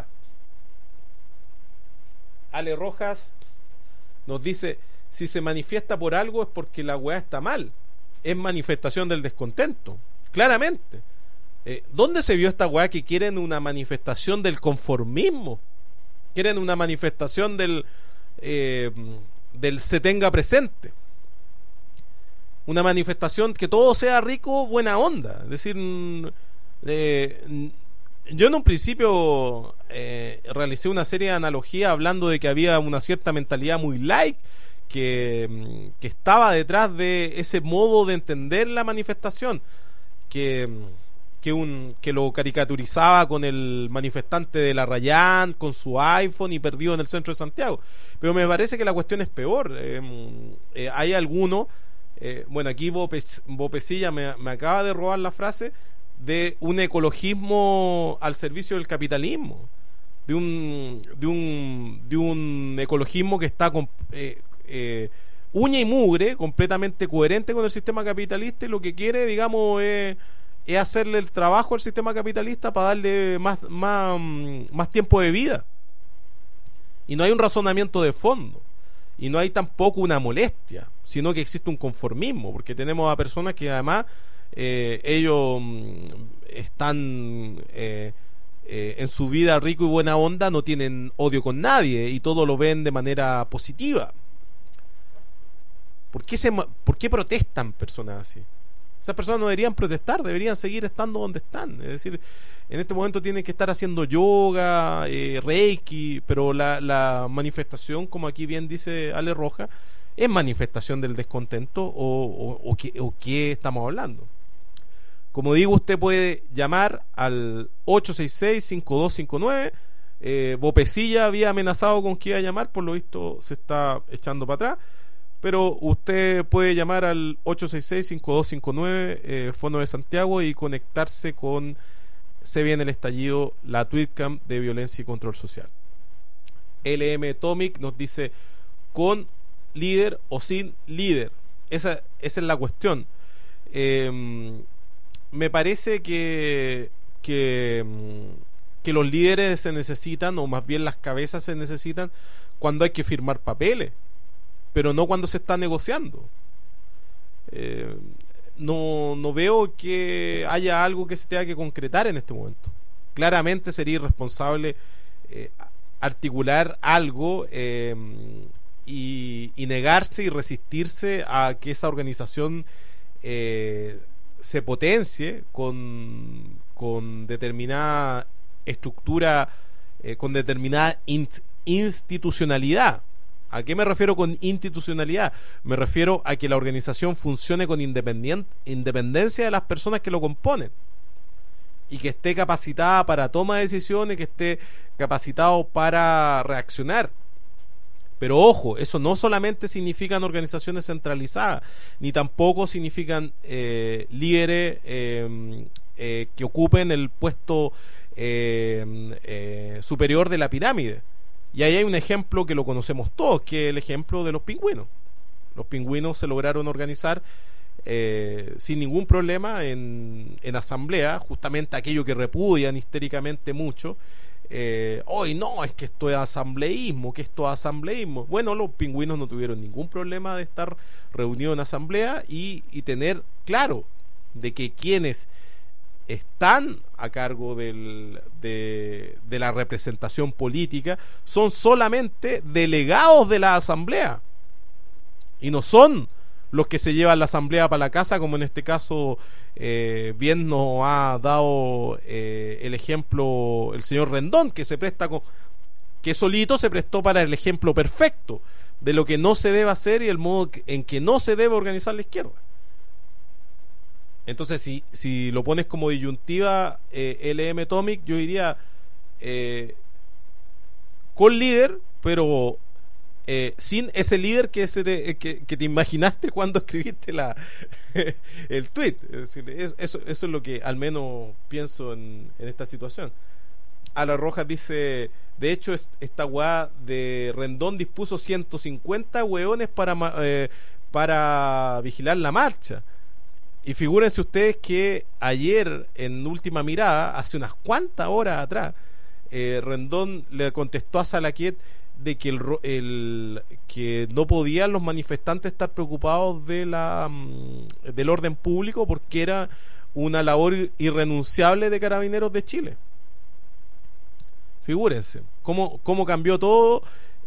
Ale Rojas nos dice, si se manifiesta por algo es porque la weá está mal, es manifestación del descontento, claramente. eh, ¿dónde se vio esta weá que quieren una manifestación del conformismo? Quieren una manifestación del eh, del se tenga presente, una manifestación que todo sea rico, buena onda. Es decir, eh, yo en un principio eh, realicé una serie de analogías hablando de que había una cierta mentalidad muy light que, que estaba detrás de ese modo de entender la manifestación, que, que, un, que lo caricaturizaba con el manifestante de la Rayán con su iPhone y perdido en el centro de Santiago. Pero me parece que la cuestión es peor. Eh, eh, hay algunos, eh, bueno, aquí Bopecilla me, me acaba de robar la frase, de un ecologismo al servicio del capitalismo, de un de un de un ecologismo que está con, eh, eh, uña y mugre, completamente coherente con el sistema capitalista, y lo que quiere, digamos, es, es hacerle el trabajo al sistema capitalista para darle más más más tiempo de vida. Y no hay un razonamiento de fondo, y no hay tampoco una molestia, sino que existe un conformismo, porque tenemos a personas que además Eh, ellos están eh, eh, en su vida rico y buena onda, no tienen odio con nadie y todo lo ven de manera positiva. ¿Por qué, se, ¿Por qué protestan personas así? Esas personas no deberían protestar, deberían seguir estando donde están. Es decir, en este momento tienen que estar haciendo yoga, eh, reiki, pero la, la manifestación, como aquí bien dice Ale Roja, ¿es manifestación del descontento o, o, o, qué, o qué estamos hablando? Como digo, usted puede llamar al ocho seis seis, cinco dos cinco nueve. eh, Bopecilla había amenazado con que iba a llamar, por lo visto se está echando para atrás, pero usted puede llamar al ocho seis seis, cinco dos cinco nueve, eh, Fono de Santiago, y conectarse con Se Viene el Estallido, la Tweetcam de Violencia y Control Social. L M Tomic nos dice, con líder o sin líder. Esa, esa es la cuestión. Eh, me parece que, que, que los líderes se necesitan, o más bien las cabezas se necesitan, cuando hay que firmar papeles, pero no cuando se está negociando. Eh, no, no veo que haya algo que se tenga que concretar en este momento. Claramente sería irresponsable eh, articular algo eh, y, y negarse y resistirse a que esa organización eh, se potencie con, con determinada estructura, eh, con determinada in, institucionalidad. ¿A qué me refiero con institucionalidad? Me refiero a que la organización funcione con independencia de las personas que lo componen, y que esté capacitada para toma de decisiones, que esté capacitado para reaccionar. Pero ojo, eso no solamente significan organizaciones centralizadas, ni tampoco significan eh, líderes eh, eh, que ocupen el puesto eh, eh, superior de la pirámide. Y ahí hay un ejemplo que lo conocemos todos, que es el ejemplo de los pingüinos. Los pingüinos se lograron organizar eh, sin ningún problema en, en asamblea, justamente aquello que repudian histéricamente mucho. Eh, hoy no, es que esto es asambleísmo, que esto es asambleísmo. Bueno, los pingüinos no tuvieron ningún problema de estar reunidos en asamblea y, y tener claro de que quienes están a cargo del, de, de la representación política son solamente delegados de la asamblea, y no son los que se llevan la asamblea para la casa, como en este caso eh, bien nos ha dado eh, el ejemplo el señor Rendón, que se presta con, que solito se prestó para el ejemplo perfecto de lo que no se debe hacer y el modo en que no se debe organizar la izquierda. Entonces, si, si lo pones como disyuntiva eh, L M Tomic, yo diría eh, con líder, pero eh, sin ese líder que, se te, que, que te imaginaste cuando escribiste la el tweet. Es decir, es, eso, eso es lo que al menos pienso en, en esta situación. Ala Rojas dice: de hecho, es, esta weá de Rendón dispuso ciento cincuenta weones para, eh, para vigilar la marcha. Y figúrense ustedes que ayer, en Última Mirada, hace unas cuantas horas atrás, eh, Rendón le contestó a Salaquet de que el, el que no podían los manifestantes estar preocupados de la del orden público, porque era una labor irrenunciable de Carabineros de Chile. Figúrense cómo, cómo cambió todo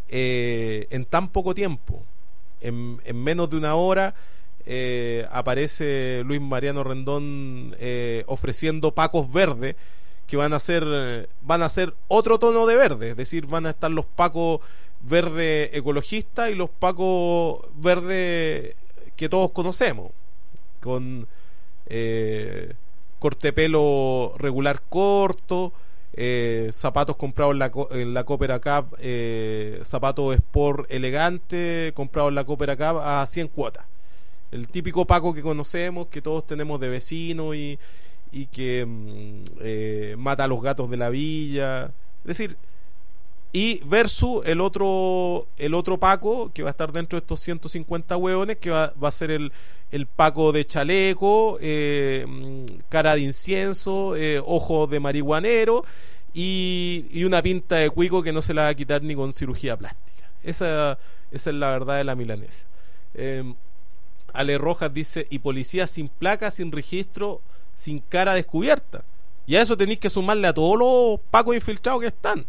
eh, en tan poco tiempo. En, en menos de una hora Eh, aparece Luis Mariano Rendón eh, ofreciendo pacos verdes que van a ser van a ser otro tono de verde, es decir, van a estar los pacos verde ecologistas y los pacos verde que todos conocemos, con eh, corte pelo regular corto, eh, zapatos comprados en la, en la Copper Cup, eh, zapatos sport elegante comprados en la Copper Cup a cien cuotas. El típico Paco que conocemos, que todos tenemos de vecino y, y que eh, mata a los gatos de la villa. Es decir, y versus el otro el otro Paco que va a estar dentro de estos ciento cincuenta hueones, que va, va a ser el, el Paco de chaleco, eh, cara de incienso, eh, ojos de marihuanero y, y una pinta de cuico que no se la va a quitar ni con cirugía plástica. Esa, esa es la verdad de la milanesa. Eh, Ale Rojas dice: y policía sin placa, sin registro, sin cara descubierta. Y a eso tenéis que sumarle a todos los pacos infiltrados que están.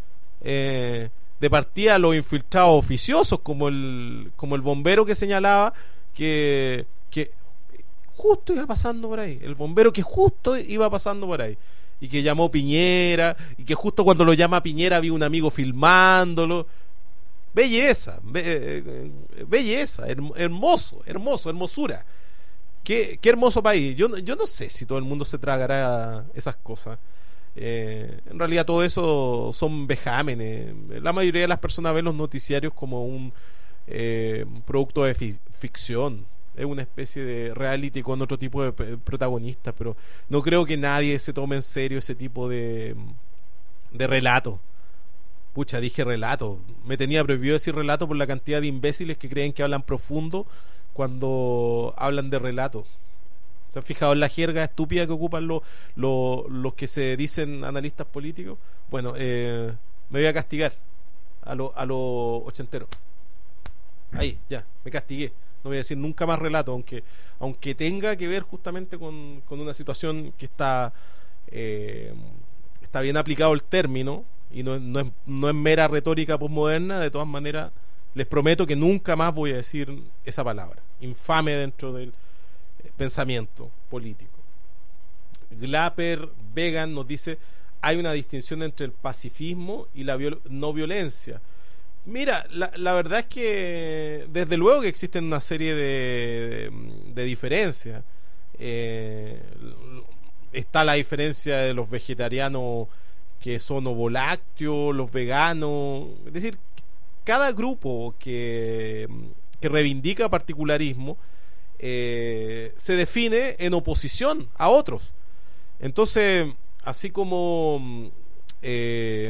Eh, de partida los infiltrados oficiosos, como el como el bombero que señalaba que, que justo iba pasando por ahí. El bombero que justo iba pasando por ahí. Y que llamó Piñera. Y que justo cuando lo llama Piñera había un amigo filmándolo. Belleza, be, belleza, hermoso, hermoso, hermosura. Qué, qué hermoso país. Yo, yo no sé si todo el mundo se tragará esas cosas. Eh, en realidad todo eso son vejámenes. La mayoría de las personas ven los noticiarios como un eh, producto de fi- ficción. Es una especie de reality con otro tipo de p- protagonistas, pero no creo que nadie se tome en serio ese tipo de, de relato. Pucha, dije relato. Me tenía prohibido decir relato por la cantidad de imbéciles que creen que hablan profundo cuando hablan de relato. ¿Se han fijado en la jerga estúpida que ocupan los, los, los que se dicen analistas políticos? Bueno, eh, me voy a castigar a los a los ochenteros. Ahí, ya, me castigué. No voy a decir nunca más relato, aunque aunque tenga que ver justamente con, con una situación que está eh, está bien aplicado el término y no, no, es, no es mera retórica posmoderna. De todas maneras, les prometo que nunca más voy a decir esa palabra infame dentro del pensamiento político. Glapper Vegan nos dice: hay una distinción entre el pacifismo y la viol- no violencia. Mira, la, la verdad es que desde luego que existen una serie de, de, de diferencias. Eh, está la diferencia de los vegetarianos que son ovolácteos, los veganos. Es decir, cada grupo que, que reivindica particularismo eh, se define en oposición a otros. Entonces, así como eh,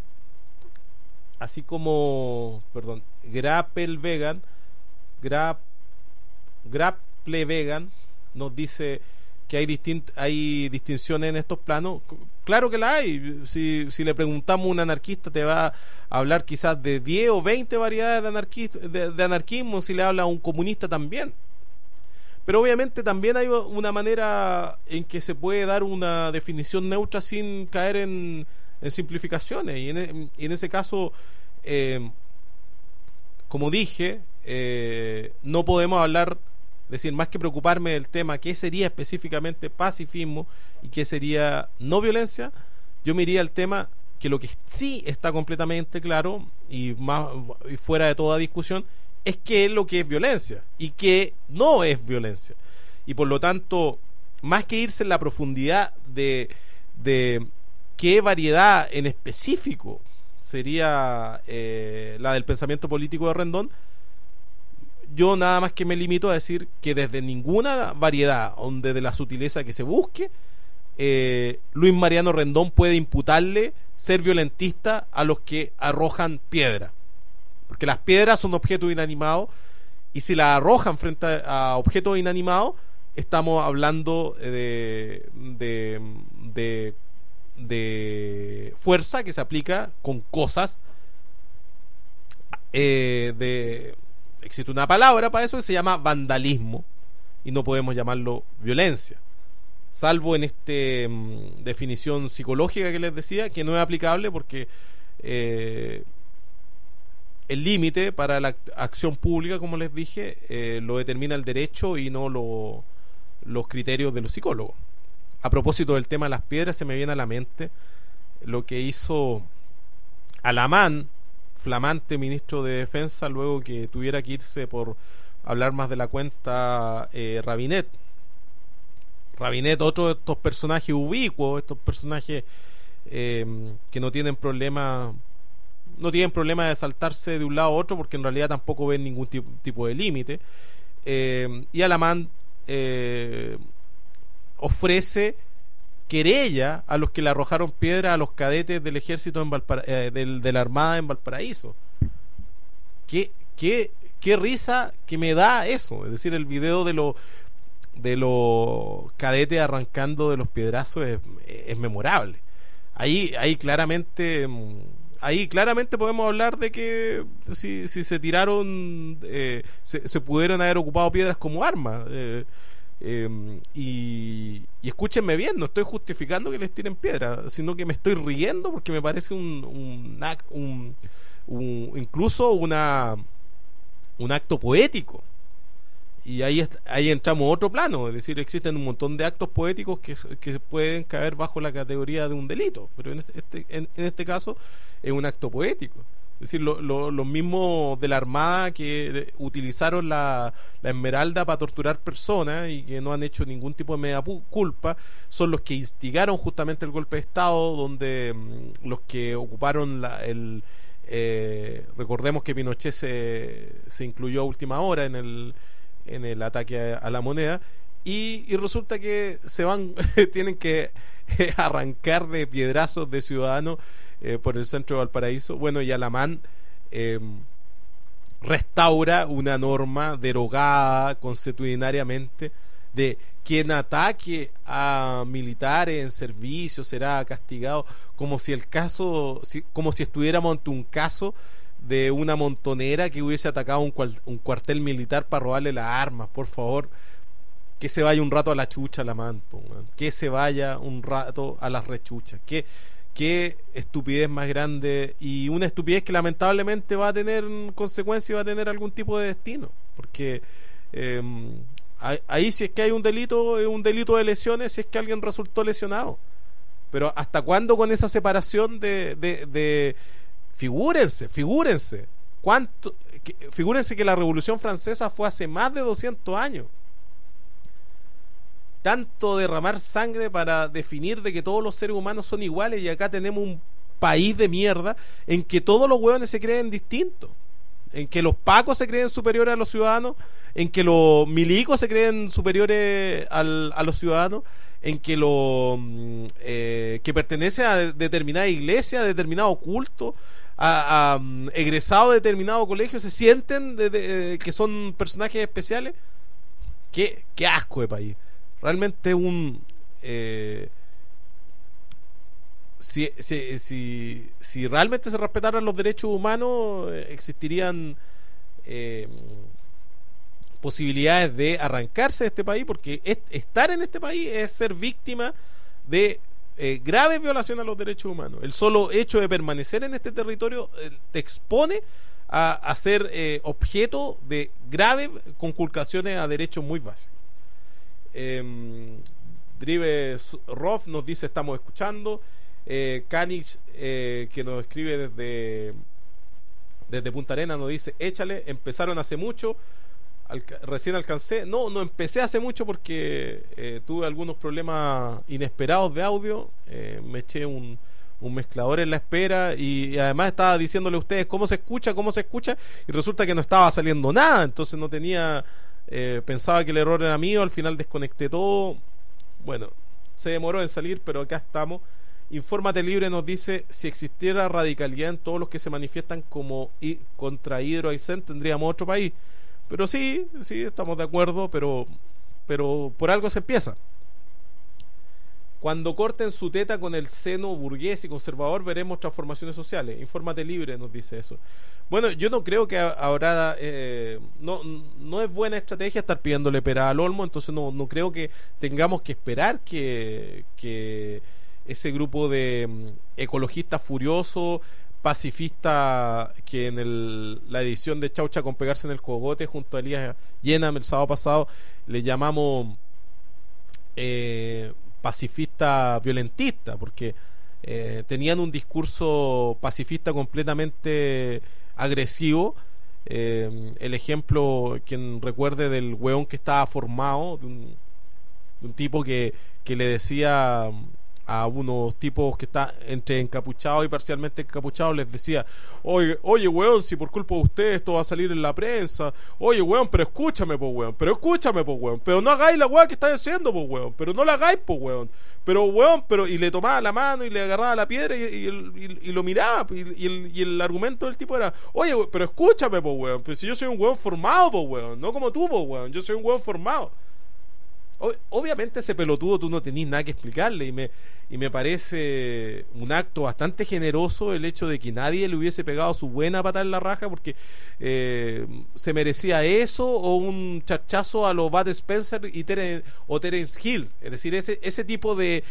así como perdón Grapple Vegan Grap, Grapple Vegan nos dice que hay distint, hay distinciones en estos planos. Claro que la hay. Si, si le preguntamos a un anarquista, te va a hablar quizás de diez o veinte variedades de, anarquista, de, de anarquismo. Si le habla a un comunista también. Pero obviamente también hay una manera en que se puede dar una definición neutra sin caer en, en simplificaciones. Y en, y en ese caso, eh, como dije, eh, no podemos hablar, decir, más que preocuparme del tema qué sería específicamente pacifismo y qué sería no violencia, yo me iría al tema que lo que sí está completamente claro y, más, y fuera de toda discusión es qué es lo que es violencia y qué no es violencia. Y por lo tanto, más que irse en la profundidad de, de qué variedad en específico sería eh, la del pensamiento político de Rendón, yo nada más que me limito a decir que desde ninguna variedad donde de la sutileza que se busque, eh, Luis Mariano Rendón puede imputarle ser violentista a los que arrojan piedra, porque las piedras son objetos inanimados y si las arrojan frente a, a objetos inanimados, estamos hablando de, de, de, de fuerza que se aplica con cosas eh, de... Existe una palabra para eso que se llama vandalismo y no podemos llamarlo violencia, salvo en esta um, definición psicológica que les decía, que no es aplicable porque eh, el límite para la acción pública, como les dije, eh, lo determina el derecho y no lo, los criterios de los psicólogos. A propósito del tema de las piedras, se me viene a la mente lo que hizo Alamán, flamante ministro de Defensa, luego que tuviera que irse por hablar más de la cuenta eh, Rabinet. Rabinet, otro de estos personajes ubicuos, estos personajes eh, que no tienen problema no tienen problema de saltarse de un lado a otro porque en realidad tampoco ven ningún tipo, tipo de límite. Eh, y Alamán eh, ofrece querella a los que le arrojaron piedra a los cadetes del ejército en Valpara- eh, del, de la Armada en Valparaíso. ¿Qué, qué, qué risa que me da eso? Es decir, el video de los de los cadetes arrancando de los piedrazos es, es memorable. Ahí, ahí claramente ahí claramente podemos hablar de que si, si se tiraron eh, se, se pudieron haber ocupado piedras como arma. eh, Eh, y, y escúchenme bien, no estoy justificando que les tiren piedra, sino que me estoy riendo porque me parece un, un, un, un incluso una un acto poético. Y ahí ahí entramos a otro plano, es decir, existen un montón de actos poéticos que, que pueden caer bajo la categoría de un delito, pero en este, en, en este caso es un acto poético. Es decir, lo, lo, los mismos de la Armada que utilizaron la, la Esmeralda para torturar personas y que no han hecho ningún tipo de mea culpa, son los que instigaron justamente el golpe de Estado, donde mmm, los que ocuparon la, el... Eh, recordemos que Pinochet se, se incluyó a última hora en el, en el ataque a, a la moneda y, y resulta que se van tienen que arrancar de piedrazos de ciudadanos Eh, por el centro de Valparaíso. Bueno, y Alamán eh, restaura una norma derogada constitucionariamente de quien ataque a militares en servicio será castigado, como si el caso, si, como si estuviéramos ante un caso de una montonera que hubiese atacado un, cual, un cuartel militar para robarle las armas. Por favor, que se vaya un rato a la chucha la man, po, que se vaya un rato a las rechuchas. Que qué estupidez más grande, y una estupidez que lamentablemente va a tener consecuencias y va a tener algún tipo de destino, porque eh, ahí si es que hay un delito, es un delito de lesiones si es que alguien resultó lesionado, pero ¿hasta cuándo con esa separación de, de, de figúrense, figúrense cuánto, que, figúrense que la Revolución Francesa fue hace más de doscientos años. Tanto derramar sangre para definir de que todos los seres humanos son iguales, y acá tenemos un país de mierda en que todos los hueones se creen distintos, en que los pacos se creen superiores a los ciudadanos, en que los milicos se creen superiores al, a los ciudadanos, en que los eh, que pertenecen a determinada iglesia, a determinado culto, a, a egresados de determinado colegio se sienten de, de, de, que son personajes especiales. Qué, qué asco de país. Realmente un eh, si, si, si, si realmente se respetaran los derechos humanos, existirían eh, posibilidades de arrancarse de este país, porque es, estar en este país es ser víctima de eh, graves violaciones a los derechos humanos. El solo hecho de permanecer en este territorio eh, te expone a, a ser eh, objeto de graves conculcaciones a derechos muy básicos. Eh, Drive Roth nos dice estamos escuchando. eh, Canix eh, que nos escribe desde desde Punta Arenas nos dice échale, empezaron hace mucho, alca- recién alcancé, no, no empecé hace mucho porque eh, tuve algunos problemas inesperados de audio, eh, me eché un, un mezclador en la espera y, y además estaba diciéndole a ustedes cómo se escucha, cómo se escucha y resulta que no estaba saliendo nada, entonces no tenía Eh, pensaba que el error era mío, al final desconecté todo. Bueno, se demoró en salir, pero acá estamos. Infórmate Libre nos dice: si existiera radicalidad en todos los que se manifiestan como i- contra Hydro Aysén, tendríamos otro país. Pero sí, sí, estamos de acuerdo, pero, pero por algo se empieza. Cuando corten su teta con el seno burgués y conservador, veremos transformaciones sociales. Infórmate Libre nos dice eso. Bueno, yo no creo que ahora eh, no, no es buena estrategia estar pidiéndole pera al olmo, entonces no, no creo que tengamos que esperar que, que ese grupo de um, ecologistas furiosos, pacifistas, que en el, la edición de Chaucha con pegarse en el cogote junto a Elías Yenam el sábado pasado le llamamos eh, pacifista violentista, porque eh, tenían un discurso pacifista completamente agresivo. Eh, el ejemplo, quien recuerde del hueón que estaba formado, de un, de un tipo que, que le decía a unos tipos que están entre encapuchados y parcialmente encapuchados, les decía: oye, oye weón, si por culpa de ustedes esto va a salir en la prensa, oye weón, pero escúchame po weón, pero escúchame po weón, pero no hagáis la weá que estáis haciendo po weón, pero no la hagáis po weón, pero weón, pero y le tomaba la mano y le agarraba la piedra y, y, y, y lo miraba y, y, el, y el argumento del tipo era: oye, pero escúchame po weón, pero si yo soy un weón formado po weón, no como tú po weón, yo soy un weón formado. Obviamente ese pelotudo tú no tenés nada que explicarle, y me, y me parece un acto bastante generoso el hecho de que nadie le hubiese pegado su buena patada en la raja, porque eh, se merecía eso o un charchazo a los Bud Spencer y Terence, o Terence Hill, es decir, ese, ese tipo de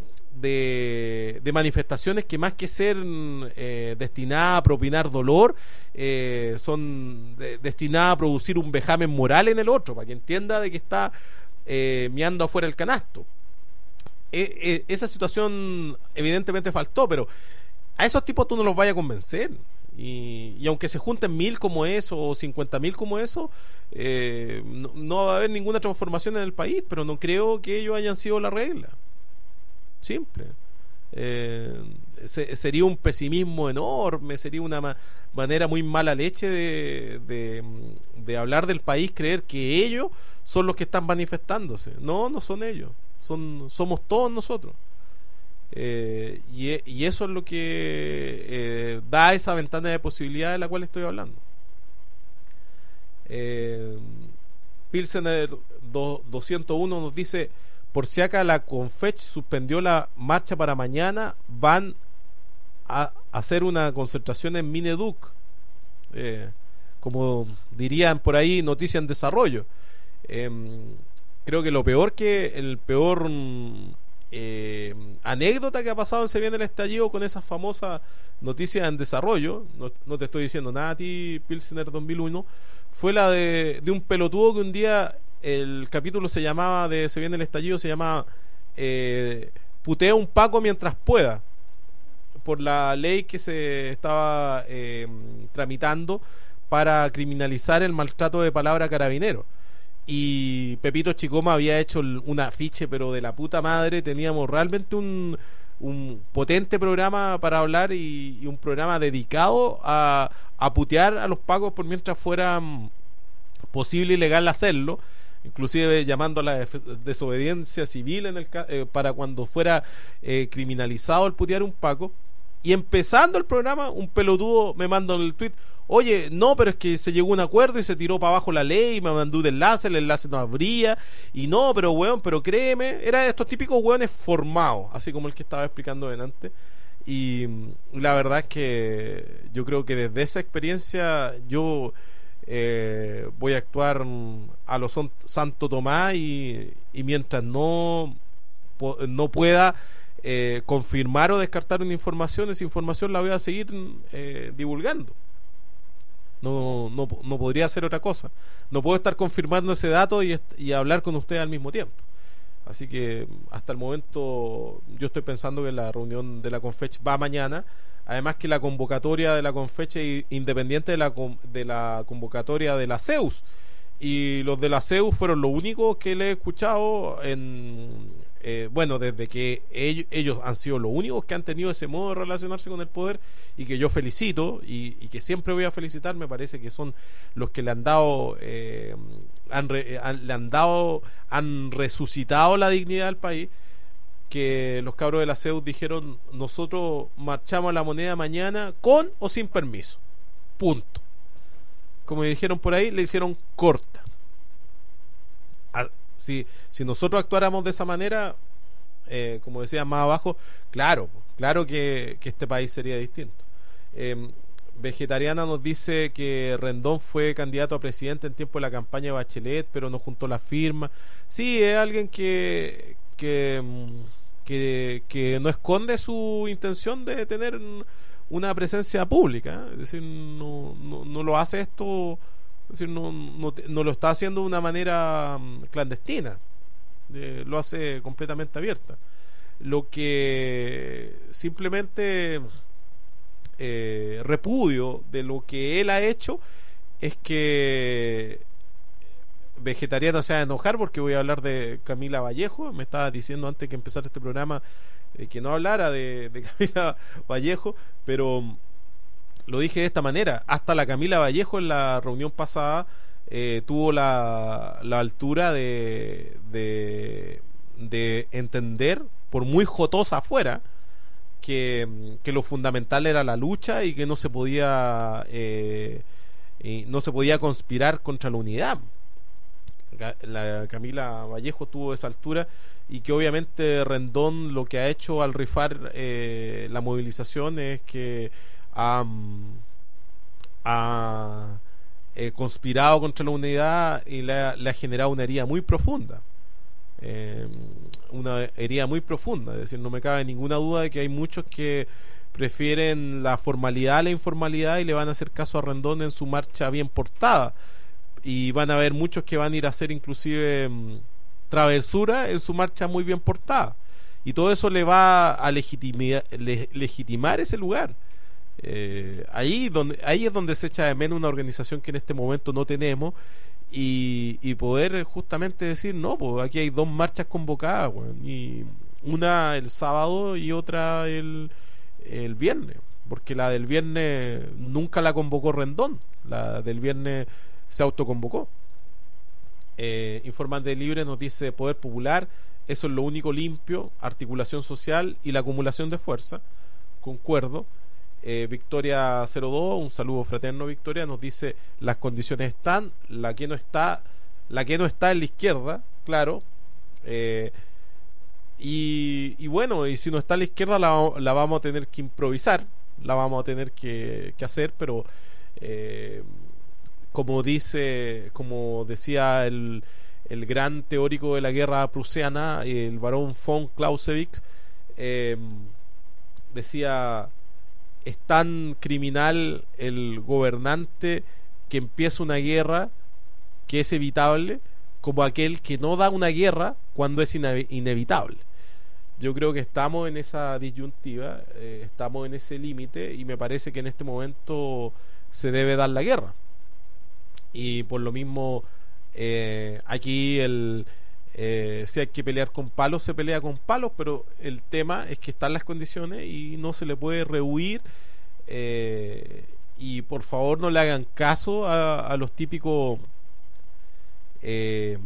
De, de manifestaciones que más que ser eh, destinadas a propinar dolor, eh, son de, destinadas a producir un vejamen moral en el otro, para que entienda de que está eh, meando afuera el canasto. E, e, esa situación evidentemente faltó, pero a esos tipos tú no los vayas a convencer. Y, y aunque se junten mil como eso o cincuenta mil como eso, eh, no, no va a haber ninguna transformación en el país, pero no creo que ellos hayan sido la regla. Simple. Eh, se, sería un pesimismo enorme, sería una ma- manera muy mala leche de, de, de hablar del país, creer que ellos son los que están manifestándose. No, no son ellos, son, somos todos nosotros. Eh, y, y eso es lo que eh, da esa ventana de posibilidad de la cual estoy hablando. Eh, Pilsener do, doscientos uno nos dice: por si acá la Confech suspendió la marcha para mañana, van a hacer una concentración en Mineduc. Eh, como dirían por ahí, noticia en desarrollo. Eh, creo que lo peor que el peor eh, anécdota que ha pasado en Se Viene el Estallido con esas famosas noticias en desarrollo, no, no te estoy diciendo nada a ti, Pilsener dos mil uno, fue la de, de un pelotudo que un día, el capítulo se llamaba de Se Viene el Estallido, se llamaba eh, putea un Paco mientras pueda, por la ley que se estaba eh, tramitando para criminalizar el maltrato de palabra a carabineros. Y Pepito Chicoma había hecho un afiche pero de la puta madre. Teníamos realmente un, un potente programa para hablar y, y un programa dedicado a, a putear a los pacos por mientras fuera posible y legal hacerlo, inclusive llamando a la desobediencia civil en el, eh, para cuando fuera eh, criminalizado el putear un paco. Y empezando el programa, un pelotudo me mandó en el tweet: oye, no, pero es que se llegó a un acuerdo y se tiró para abajo la ley, y me mandó un enlace, el enlace no abría, y no, pero weón, pero créeme, era de estos típicos weones formados, así como el que estaba explicando delante. Y la verdad es que yo creo que desde esa experiencia yo eh, voy a actuar a lo son, Santo Tomás, y, y mientras no, no pueda Eh, confirmar o descartar una información, esa información la voy a seguir eh, divulgando. No, no, no podría hacer otra cosa. No puedo estar confirmando ese dato y, y hablar con usted al mismo tiempo. Así que hasta el momento yo estoy pensando que la reunión de la Confech va mañana. Además que la convocatoria de la Confech es independiente de la, de la convocatoria de la CEUS. Y los de la CEUS fueron los únicos que le he escuchado en... Eh, bueno, desde que ellos, ellos han sido los únicos que han tenido ese modo de relacionarse con el poder, y que yo felicito y, y que siempre voy a felicitar. Me parece que son los que le han dado eh, han, re, han, le han dado han resucitado la dignidad del país. Que los cabros de la C E U dijeron: nosotros marchamos a la moneda mañana con o sin permiso, punto. Como dijeron por ahí, le hicieron corta. a, Si, si nosotros actuáramos de esa manera, eh, como decía más abajo, claro, claro que, que este país sería distinto. Eh, Vegetariana nos dice que Rendón fue candidato a presidente en tiempo de la campaña de Bachelet, pero no juntó la firma. Sí, es alguien que, que, que, que no esconde su intención de tener una presencia pública, ¿eh? Es decir, no, no, no lo hace esto... Es decir, no, no, no lo está haciendo de una manera clandestina, eh, lo hace completamente abierta. Lo que simplemente eh, repudio de lo que él ha hecho es que Vegetariana se va a enojar porque voy a hablar de Camila Vallejo. Me estaba diciendo antes que empezara este programa eh, que no hablara de, de Camila Vallejo, pero lo dije de esta manera: hasta la Camila Vallejo en la reunión pasada eh, tuvo la, la altura de, de de entender, por muy jotosa fuera, que, que lo fundamental era la lucha y que no se podía eh, y no se podía conspirar contra la unidad. La Camila Vallejo tuvo esa altura, y que obviamente Rendón lo que ha hecho al rifar eh, la movilización es que ha, ha eh, conspirado contra la unidad y le ha, le ha generado una herida muy profunda, eh, una herida muy profunda. Es decir, no me cabe ninguna duda de que hay muchos que prefieren la formalidad a la informalidad y le van a hacer caso a Rendón en su marcha bien portada, y van a haber muchos que van a ir a hacer inclusive mmm, travesura en su marcha muy bien portada, y todo eso le va a legitimar, le, legitimar ese lugar. Eh, ahí donde ahí es donde se echa de menos una organización que en este momento no tenemos, y, y poder justamente decir: no, pues aquí hay dos marchas convocadas, bueno, y una el sábado y otra el, el viernes, porque la del viernes nunca la convocó Rendón, la del viernes se autoconvocó. eh, Informante Libre nos dice: Poder Popular, eso es lo único limpio, articulación social y la acumulación de fuerza. Concuerdo. eh, Victoria cero dos, un saludo fraterno Victoria, nos dice: las condiciones están, la que no está la que no está en la izquierda, claro. Eh, y, y bueno, y si no está a la izquierda la, la vamos a tener que improvisar, la vamos a tener que, que hacer, pero eh, como dice, como decía el, el gran teórico de la guerra prusiana, el barón von Clausewitz, eh, decía: es tan criminal el gobernante que empieza una guerra que es evitable, como aquel que no da una guerra cuando es ine- inevitable. Yo creo que estamos en esa disyuntiva, eh, estamos en ese límite, y me parece que en este momento se debe dar la guerra. Y por lo mismo, eh, aquí el eh, si hay que pelear con palos, se pelea con palos, pero el tema es que están las condiciones y no se le puede rehuir. Eh, y por favor no le hagan caso a, a los típicos eh,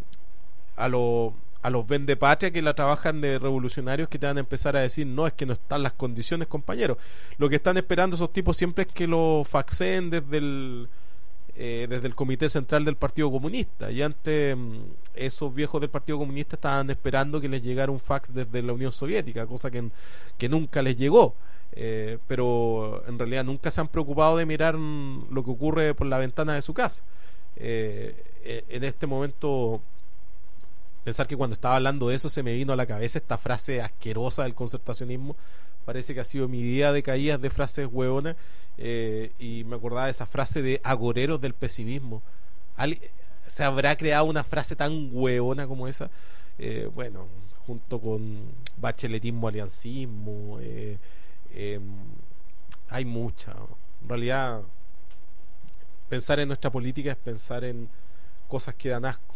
a los a los vendepatria que la trabajan de revolucionarios, que te van a empezar a decir: no, es que no están las condiciones, compañeros. Lo que están esperando esos tipos siempre es que lo faxeen desde el eh, desde el Comité Central del Partido Comunista, y antes esos viejos del Partido Comunista estaban esperando que les llegara un fax desde la Unión Soviética, cosa que, que nunca les llegó. Eh, pero en realidad nunca se han preocupado de mirar lo que ocurre por la ventana de su casa. Eh, en este momento, pensar que cuando estaba hablando de eso se me vino a la cabeza esta frase asquerosa del concertacionismo. Parece que ha sido mi día de caídas de frases hueonas, eh, y me acordaba de esa frase de agoreros del pesimismo. ¿Al- ¿Se habrá creado una frase tan hueona como esa? Eh, bueno, junto con bacheletismo, aliancismo, eh, eh, hay mucha. En realidad, pensar en nuestra política es pensar en cosas que dan asco.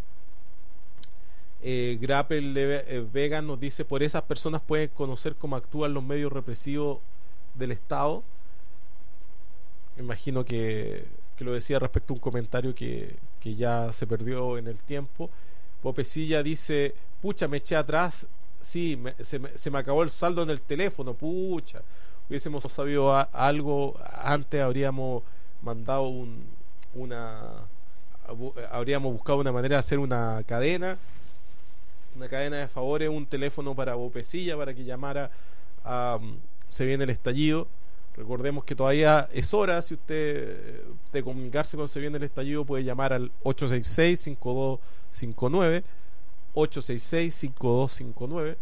eh, Grapple de eh, Vegan nos dice: por esas personas pueden conocer cómo actúan los medios represivos del Estado. Imagino que, que lo decía respecto a un comentario que, que ya se perdió en el tiempo. Popecilla dice: pucha, me eché atrás. Sí, me, se, me, se me acabó el saldo en el teléfono. Pucha, hubiésemos sabido a, algo antes, habríamos mandado un, una habríamos buscado una manera de hacer una cadena una cadena de favores, un teléfono para Bopecilla para que llamara a um, Se Viene el Estallido. Recordemos que todavía es hora, si usted de comunicarse con Se Viene el Estallido, puede llamar al ocho seis seis, cinco dos cinco nueve, ocho seis seis, cinco dos cinco nueve.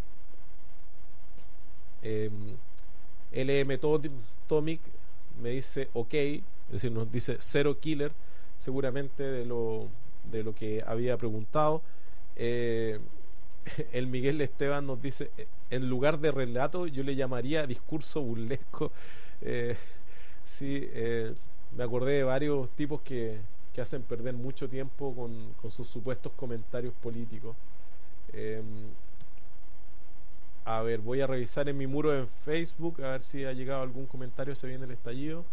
eh, L M Tomic me dice ok, es decir, nos dice cero killer, seguramente de lo de lo que había preguntado. eh, el Miguel Esteban nos dice: en lugar de relato yo le llamaría discurso burlesco. eh, sí, eh, me acordé de varios tipos que, que hacen perder mucho tiempo con, con sus supuestos comentarios políticos. eh, a ver, voy a revisar en mi muro en Facebook a ver si ha llegado algún comentario. Se Viene el Estallido.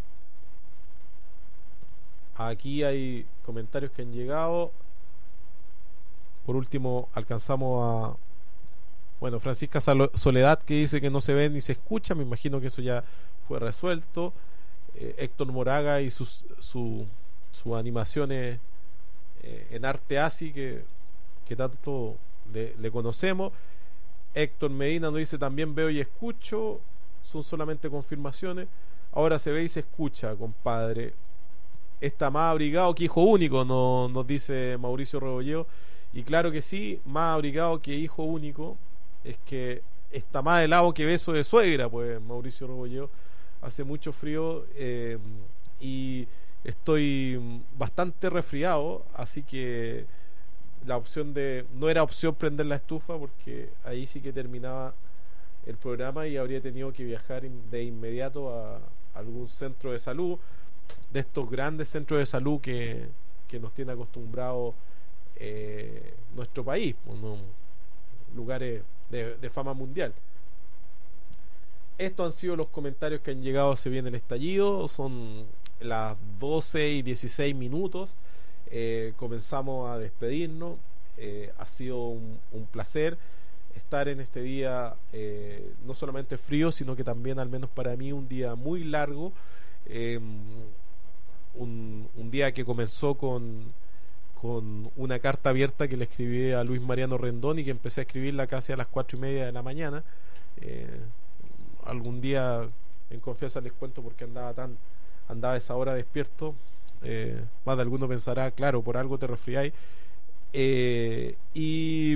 Aquí hay comentarios que han llegado. Por último, alcanzamos a... Bueno, Francisca Soledad, que dice que no se ve ni se escucha. Me imagino que eso ya fue resuelto. eh, Héctor Moraga y sus su, sus animaciones eh, en arte ASI, que, que tanto le, le conocemos. Héctor Medina nos dice: también veo y escucho. Son solamente confirmaciones. Ahora se ve y se escucha, compadre. Está más abrigado que hijo único, no, nos dice Mauricio Rebolleo. Y claro que sí, más abrigado que hijo único. Es que está más helado que beso de suegra, pues, Mauricio Rebolleo. Hace mucho frío, eh, y estoy bastante resfriado, así que la opción de... no era opción prender la estufa, porque ahí sí que terminaba el programa y habría tenido que viajar de inmediato a algún centro de salud, de estos grandes centros de salud que, que nos tiene acostumbrados eh, nuestro país, bueno, lugares de, de fama mundial. Estos han sido los comentarios que han llegado. Se Viene el Estallido. Son las doce y dieciséis minutos. Eh, comenzamos a despedirnos. Eh, ha sido un, un placer estar en este día, eh, no solamente frío, sino que también, al menos para mí, un día muy largo. Eh, un, un día que comenzó con con una carta abierta que le escribí a Luis Mariano Rendón y que empecé a escribirla casi a las cuatro y media de la mañana. Eh, algún día en confianza les cuento porque andaba tan andaba a esa hora despierto. Eh, más de alguno pensará, claro, por algo te resfriáis. Eh, y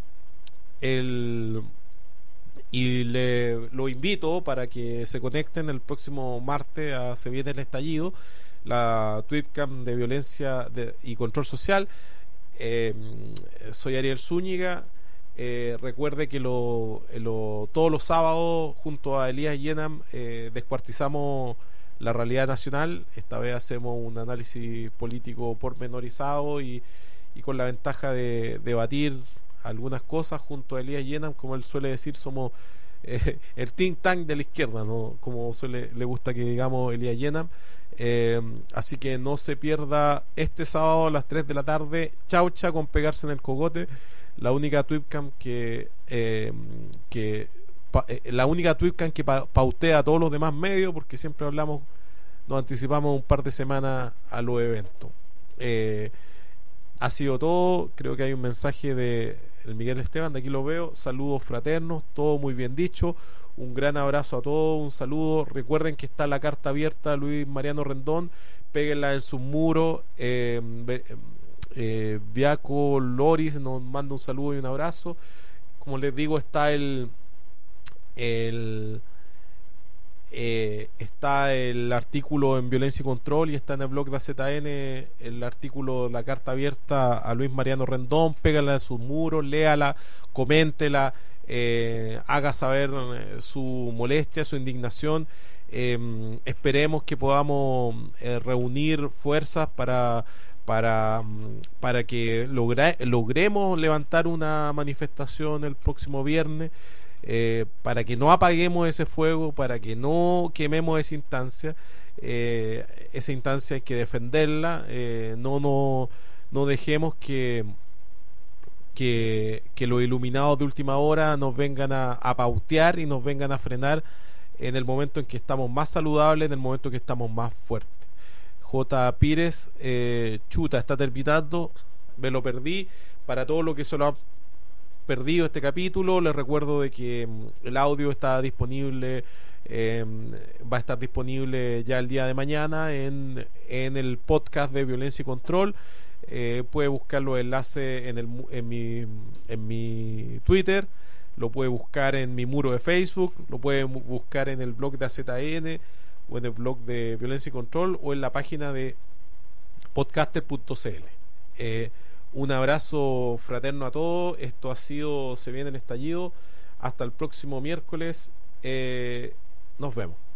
el y le lo invito para que se conecten el próximo martes a Se Viene el Estallido, la Tweetcam de violencia de, y control social. Eh, soy Ariel Zúñiga. Eh, recuerde que lo, lo, todos los sábados junto a Elías Yenam eh, descuartizamos la realidad nacional. Esta vez hacemos un análisis político pormenorizado y, y con la ventaja de debatir algunas cosas junto a Elías Yenam. Como él suele decir, somos eh, el think tank de la izquierda, ¿no? Como suele, le gusta que digamos Elías Yenam. Eh, así que no se pierda este sábado a las tres de la tarde Chaucha con Pegarse en el Cogote, la única Tweetcam que eh, que pa, eh, la única Tweetcam que pa, pautea a todos los demás medios, porque siempre hablamos, nos anticipamos un par de semanas a los eventos. Eh, ha sido todo. Creo que hay un mensaje de el Miguel Esteban, de aquí lo veo. Saludos fraternos, todo muy bien dicho. Un gran abrazo a todos, un saludo. Recuerden que está la carta abierta, Luis Mariano Rendón, péguenla en sus muros. eh, eh, Viaco Loris nos manda un saludo y un abrazo. Como les digo, está el el eh, está el artículo en Violencia y Control, y está en el blog de A Z N el artículo, la carta abierta a Luis Mariano Rendón. Péguenla en sus muros, léala, coméntela. Eh, haga saber eh, su molestia, su indignación. Eh, esperemos que podamos eh, reunir fuerzas para para para que logra, logremos levantar una manifestación el próximo viernes, eh, para que no apaguemos ese fuego, para que no quememos esa instancia. Eh, esa instancia hay que defenderla. Eh, no, no, no dejemos que Que, que los iluminados de última hora nos vengan a, a pautear y nos vengan a frenar en el momento en que estamos más saludables, en el momento en que estamos más fuertes. J. Pires, eh, chuta, está terminando, me lo perdí. Para todo lo que se lo ha perdido este capítulo, les recuerdo de que mm, el audio está disponible, eh, va a estar disponible ya el día de mañana en, en el podcast de Violencia y Control. Eh, puede buscar los enlaces en, el, en, mi, en mi Twitter, lo puede buscar en mi muro de Facebook, lo puede buscar en el blog de A Z N o en el blog de Violencia y Control o en la página de podcaster punto c l. Eh, un abrazo fraterno a todos. Esto ha sido Se Viene el Estallido. Hasta el próximo miércoles. Eh, nos vemos.